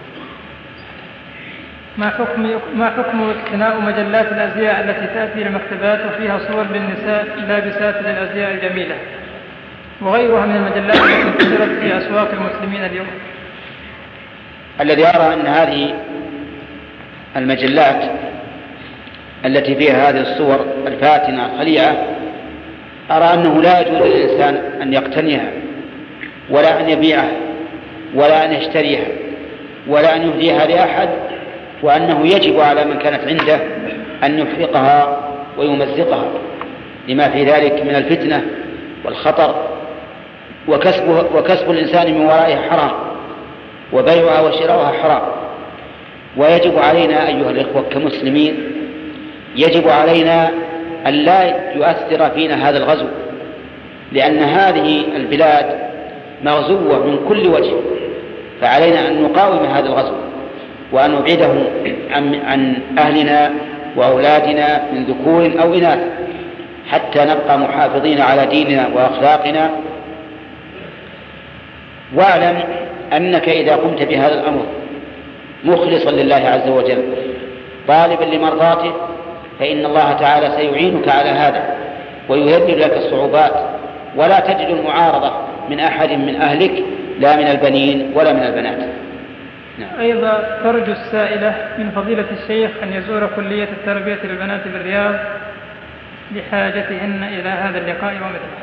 C: ما حكم ما حكم اقتناء مجلات الأزياء التي تأتي المكتبات وفيها صور للنساء لابسات للأزياء الجميلة وغيرها من المجلات التي انتشرت في أسواق المسلمين اليوم؟
B: الذي يرى أن هذه المجلات التي فيها هذه الصور الفاتنة الخليعة، أرى أنه لا يجوز للإنسان أن يقتنيها ولا أن يبيعها ولا أن يشتريها ولا أن يهديها لأحد، وأنه يجب على من كانت عنده أن يحرقها ويمزقها لما في ذلك من الفتنة والخطر، وكسب, وكسب الإنسان من ورائها حرام، وبيعها وشراؤها حرام. ويجب علينا أيها الإخوة كمسلمين، يجب علينا أن لا يؤثر فينا هذا الغزو، لأن هذه البلاد مغزوة من كل وجه، فعلينا أن نقاوم هذا الغزو وأن نبعده عن أهلنا وأولادنا من ذكور أو إناث، حتى نبقى محافظين على ديننا وأخلاقنا. واعلم أنك إذا قمت بهذا الأمر مخلصا لله عز وجل طالبا لمرضاته، فإن الله تعالى سيعينك على هذا ويهدد لك الصعوبات، ولا تجد المعارضة من أحد من أهلك، لا من البنين ولا من البنات.
C: نعم. أيضا ترجو السائلة من فضيلة الشيخ أن يزور كلية التربية للبنات بالرياض لحاجتهن إلى هذا اللقاء ومثله.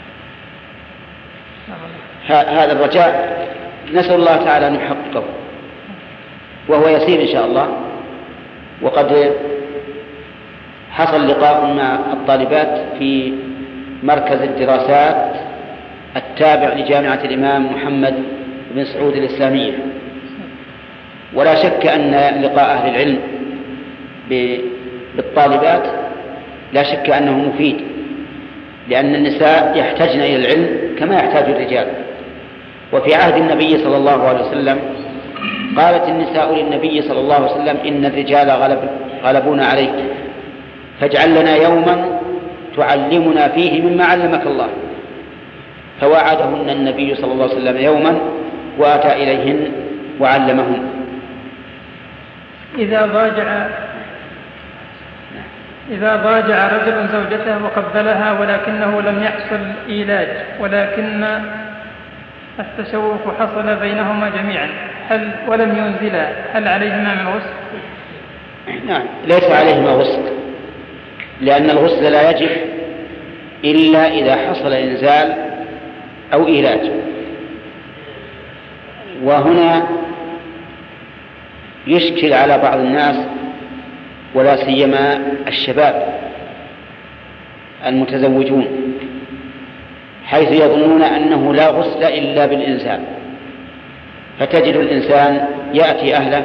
B: هذا الرجاء نسأل الله تعالى أن يحققه، وهو يسير إن شاء الله. وقد حصل لقاء مع الطالبات في مركز الدراسات التابع لجامعة الإمام محمد بن سعود الإسلامية، ولا شك أن لقاء أهل العلم بالطالبات لا شك أنه مفيد، لأن النساء يحتاجن إلى العلم كما يحتاج الرجال. وفي عهد النبي صلى الله عليه وسلم قالت النساء للنبي صلى الله عليه وسلم: إن الرجال غلب غلبونا عليك، فاجعل لنا يوما تعلمنا فيه مما علمك الله. فوعدهن النبي صلى الله عليه وسلم يوما وأتى إليهن وعلمهن.
C: إذا ضاجع إذا ضاجع رجل زوجته وقبلها ولكنه لم يحصل إيلاج، ولكن التشوف حصل بينهما جميعا، هل ولم ينزلا، هل عليهما من غسل؟
B: نعم، ليس عليهما غسل، لأن الغسل لا يجب إلا إذا حصل إنزال أو إيلاج. وهنا يشكل على بعض الناس ولا سيما الشباب المتزوجون، حيث يظنون أنه لا غسل إلا بالإنزال، فتجد الإنسان يأتي أهله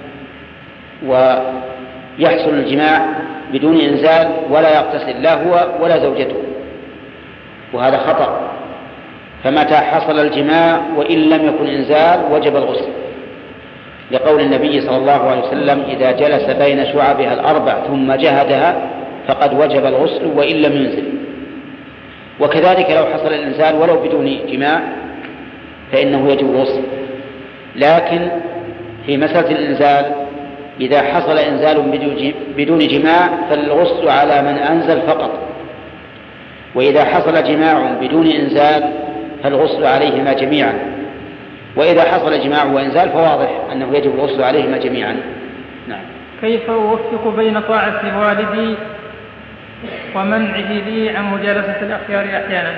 B: ويحصل الجماع بدون إنزال ولا يغتسل لا هو ولا زوجته، وهذا خطأ. فمتى حصل الجماع وإن لم يكن إنزال وجب الغسل، لقول النبي صلى الله عليه وسلم: إذا جلس بين شعبها الأربع ثم جهدها فقد وجب الغسل وإن لم ينزل. وكذلك لو حصل الإنزال ولو بدون جماع فإنه يجب الغسل. لكن في مسألة الإنزال إذا حصل إنزال بدون جماع فالغسل على من أنزل فقط، وإذا حصل جماع بدون إنزال فالغسل عليهما جميعا. وإذا حصل جماع وإنزال فواضح أنه يجب الغسل عليهما جميعا. نعم.
C: كيف أوفق بين طاعة والدي ومنعه لي عن مجالسة الأخيار أحيانا؟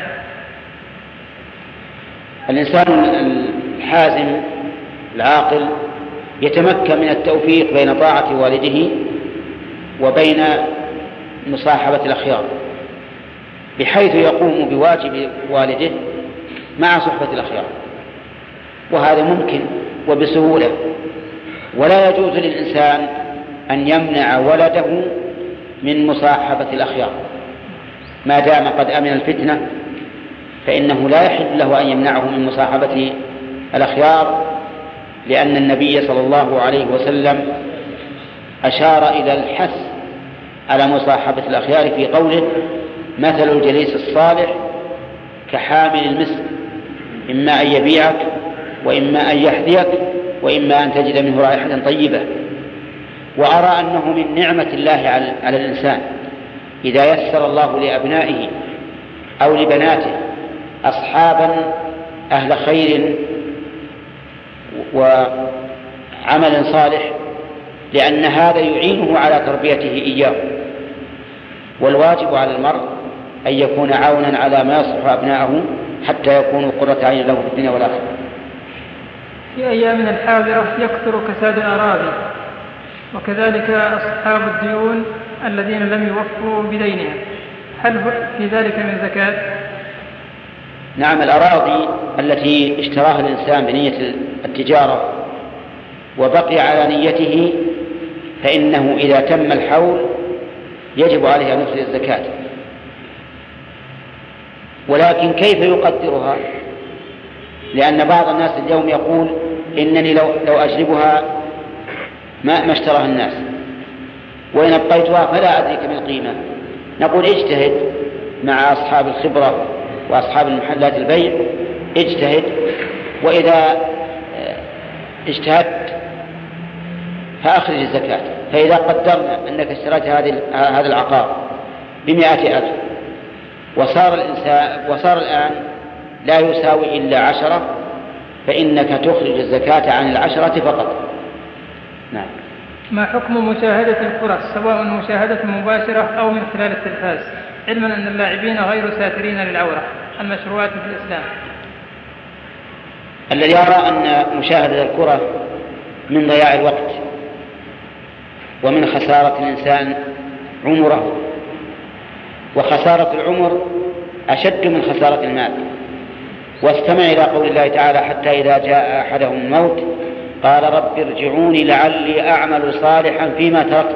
B: الإنسان الحازم العاقل يتمكن من التوفيق بين طاعة والده وبين مصاحبة الأخيار، بحيث يقوم بواجب والده مع صحبة الأخيار، وهذا ممكن وبسهولة. ولا يجوز للإنسان أن يمنع ولده من مصاحبة الأخيار ما دام قد أمن الفتنة، فإنه لا يحل له أن يمنعه من مصاحبة الأخيار، لأن النبي صلى الله عليه وسلم أشار إلى الحث على مصاحبة الأخيار في قوله: مثل الجليس الصالح كحامل المسك، إما أن يبيعك وإما أن يحذيك وإما أن تجد منه رائحة طيبة. وأرى أنه من نعمة الله على الإنسان إذا يسر الله لأبنائه أو لبناته أصحابا أهل خير وعمل صالح، لأن هذا يعينه على تربيته إياه. والواجب على المرء أن يكون عونا على ما يصلح أبناءه حتى يكونوا قرة عين له في الدنيا والآخرة.
C: في أيامنا الحاضرة يكثر كساد الأراضي، وكذلك أصحاب الديون الذين لم يوفوا بدينهم، هل في ذلك من زكاة؟
B: نعم، الأراضي التي اشتراها الإنسان بنية التجارة وبقي على نيته فإنه إذا تم الحول يجب عليه أن يخرج الزكاة. ولكن كيف يقدرها؟ لأن بعض الناس اليوم يقول إنني لو, لو أجلبها ما, ما اشتراها الناس وإن أبقيتها فلا أدرك من القيمة. نقول اجتهد مع أصحاب الخبرة وأصحاب المحلات البيع، اجتهد، وإذا اجتهدت فأخرج الزكاة. فإذا قدرنا أنك اشتريت هذا العقار بمئة ألف وصار الإنسان وصار الآن لا يساوي إلا عشرة، فإنك تخرج الزكاة عن العشرة فقط. نعم.
C: ما حكم مشاهدة الفرص سواء مشاهدة مباشرة أو من خلال التلفاز، علما أن اللاعبين غير ساترين للعورة، المشروعات في الإسلام؟
B: الذي يرى أن مشاهدة الكرة من ضياع الوقت ومن خسارة الإنسان عمره، وخسارة العمر أشد من خسارة المال. واستمع إلى قول الله تعالى: حتى إذا جاء أحدهم الموت قال رب ارجعوني لعلي أعمل صالحا فيما تركت.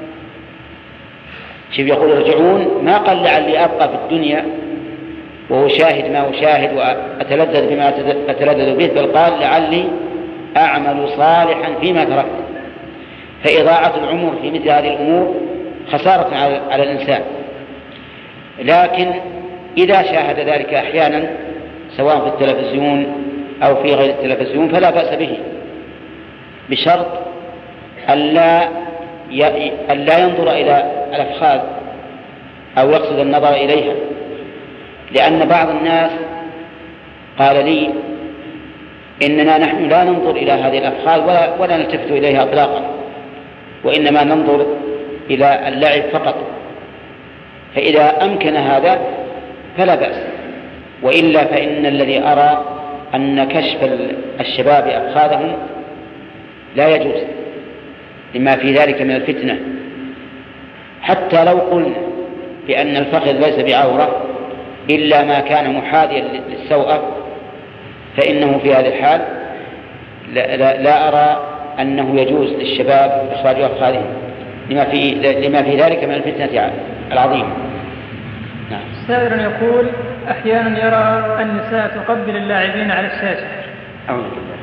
B: شوف، يقول ارجعون، ما قال لعلي أبقى في الدنيا وأشاهد ما أشاهد وأتلذذ بما أتلذذ به، بل قال لعلي أعمل صالحا فيما تركت. فإضاعة العمر في مثل هذه الأمور خسارة على الإنسان. لكن إذا شاهد ذلك أحيانا سواء في التلفزيون أو في غير التلفزيون فلا بأس به، بشرط ألا ألا ينظر إلى الأفخاذ أو يقصد النظر إليها، لأن بعض الناس قال لي إننا نحن لا ننظر إلى هذه الأفخاذ ولا, ولا نلتفت إليها إطلاقا، وإنما ننظر إلى اللعب فقط. فإذا أمكن هذا فلا بأس، وإلا فإن الذي أرى أن كشف الشباب أفخاذهم لا يجوز لما في ذلك من الفتنة. حتى لو قلنا بأن الفخذ ليس بعورة إلا ما كان محاذيا للسوءة، فإنه في هذه الحال لا, لا, لا أرى أنه يجوز للشباب إخراج أفخاذهم لما في, لما في ذلك من الفتنة العظيمة.
C: نعم. سائر يقول أحيانا يرى النساء تقبل اللاعبين على الشاشة.
B: أعوذ بالله.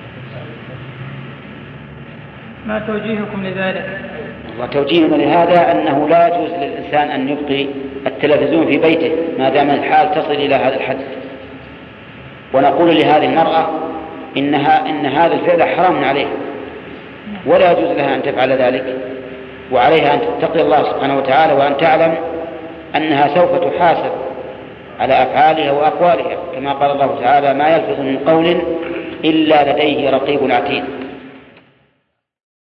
C: ما توجيهكم لذلك؟
B: وتوجيهنا لهذا أنه لا يجوز للإنسان أن يبقي التلفزيون في بيته ما دام الحال تصل إلى هذا الحد. ونقول لهذه المرأة إنها إن هذا الفعل حرام عليه ولا يجوز لها أن تفعل ذلك، وعليها أن تتقي الله سبحانه وتعالى وأن تعلم أنها سوف تحاسب على أفعالها وأقوالها، كما قال الله تعالى: ما يلفظ من قول إلا لديه رقيب عتيد.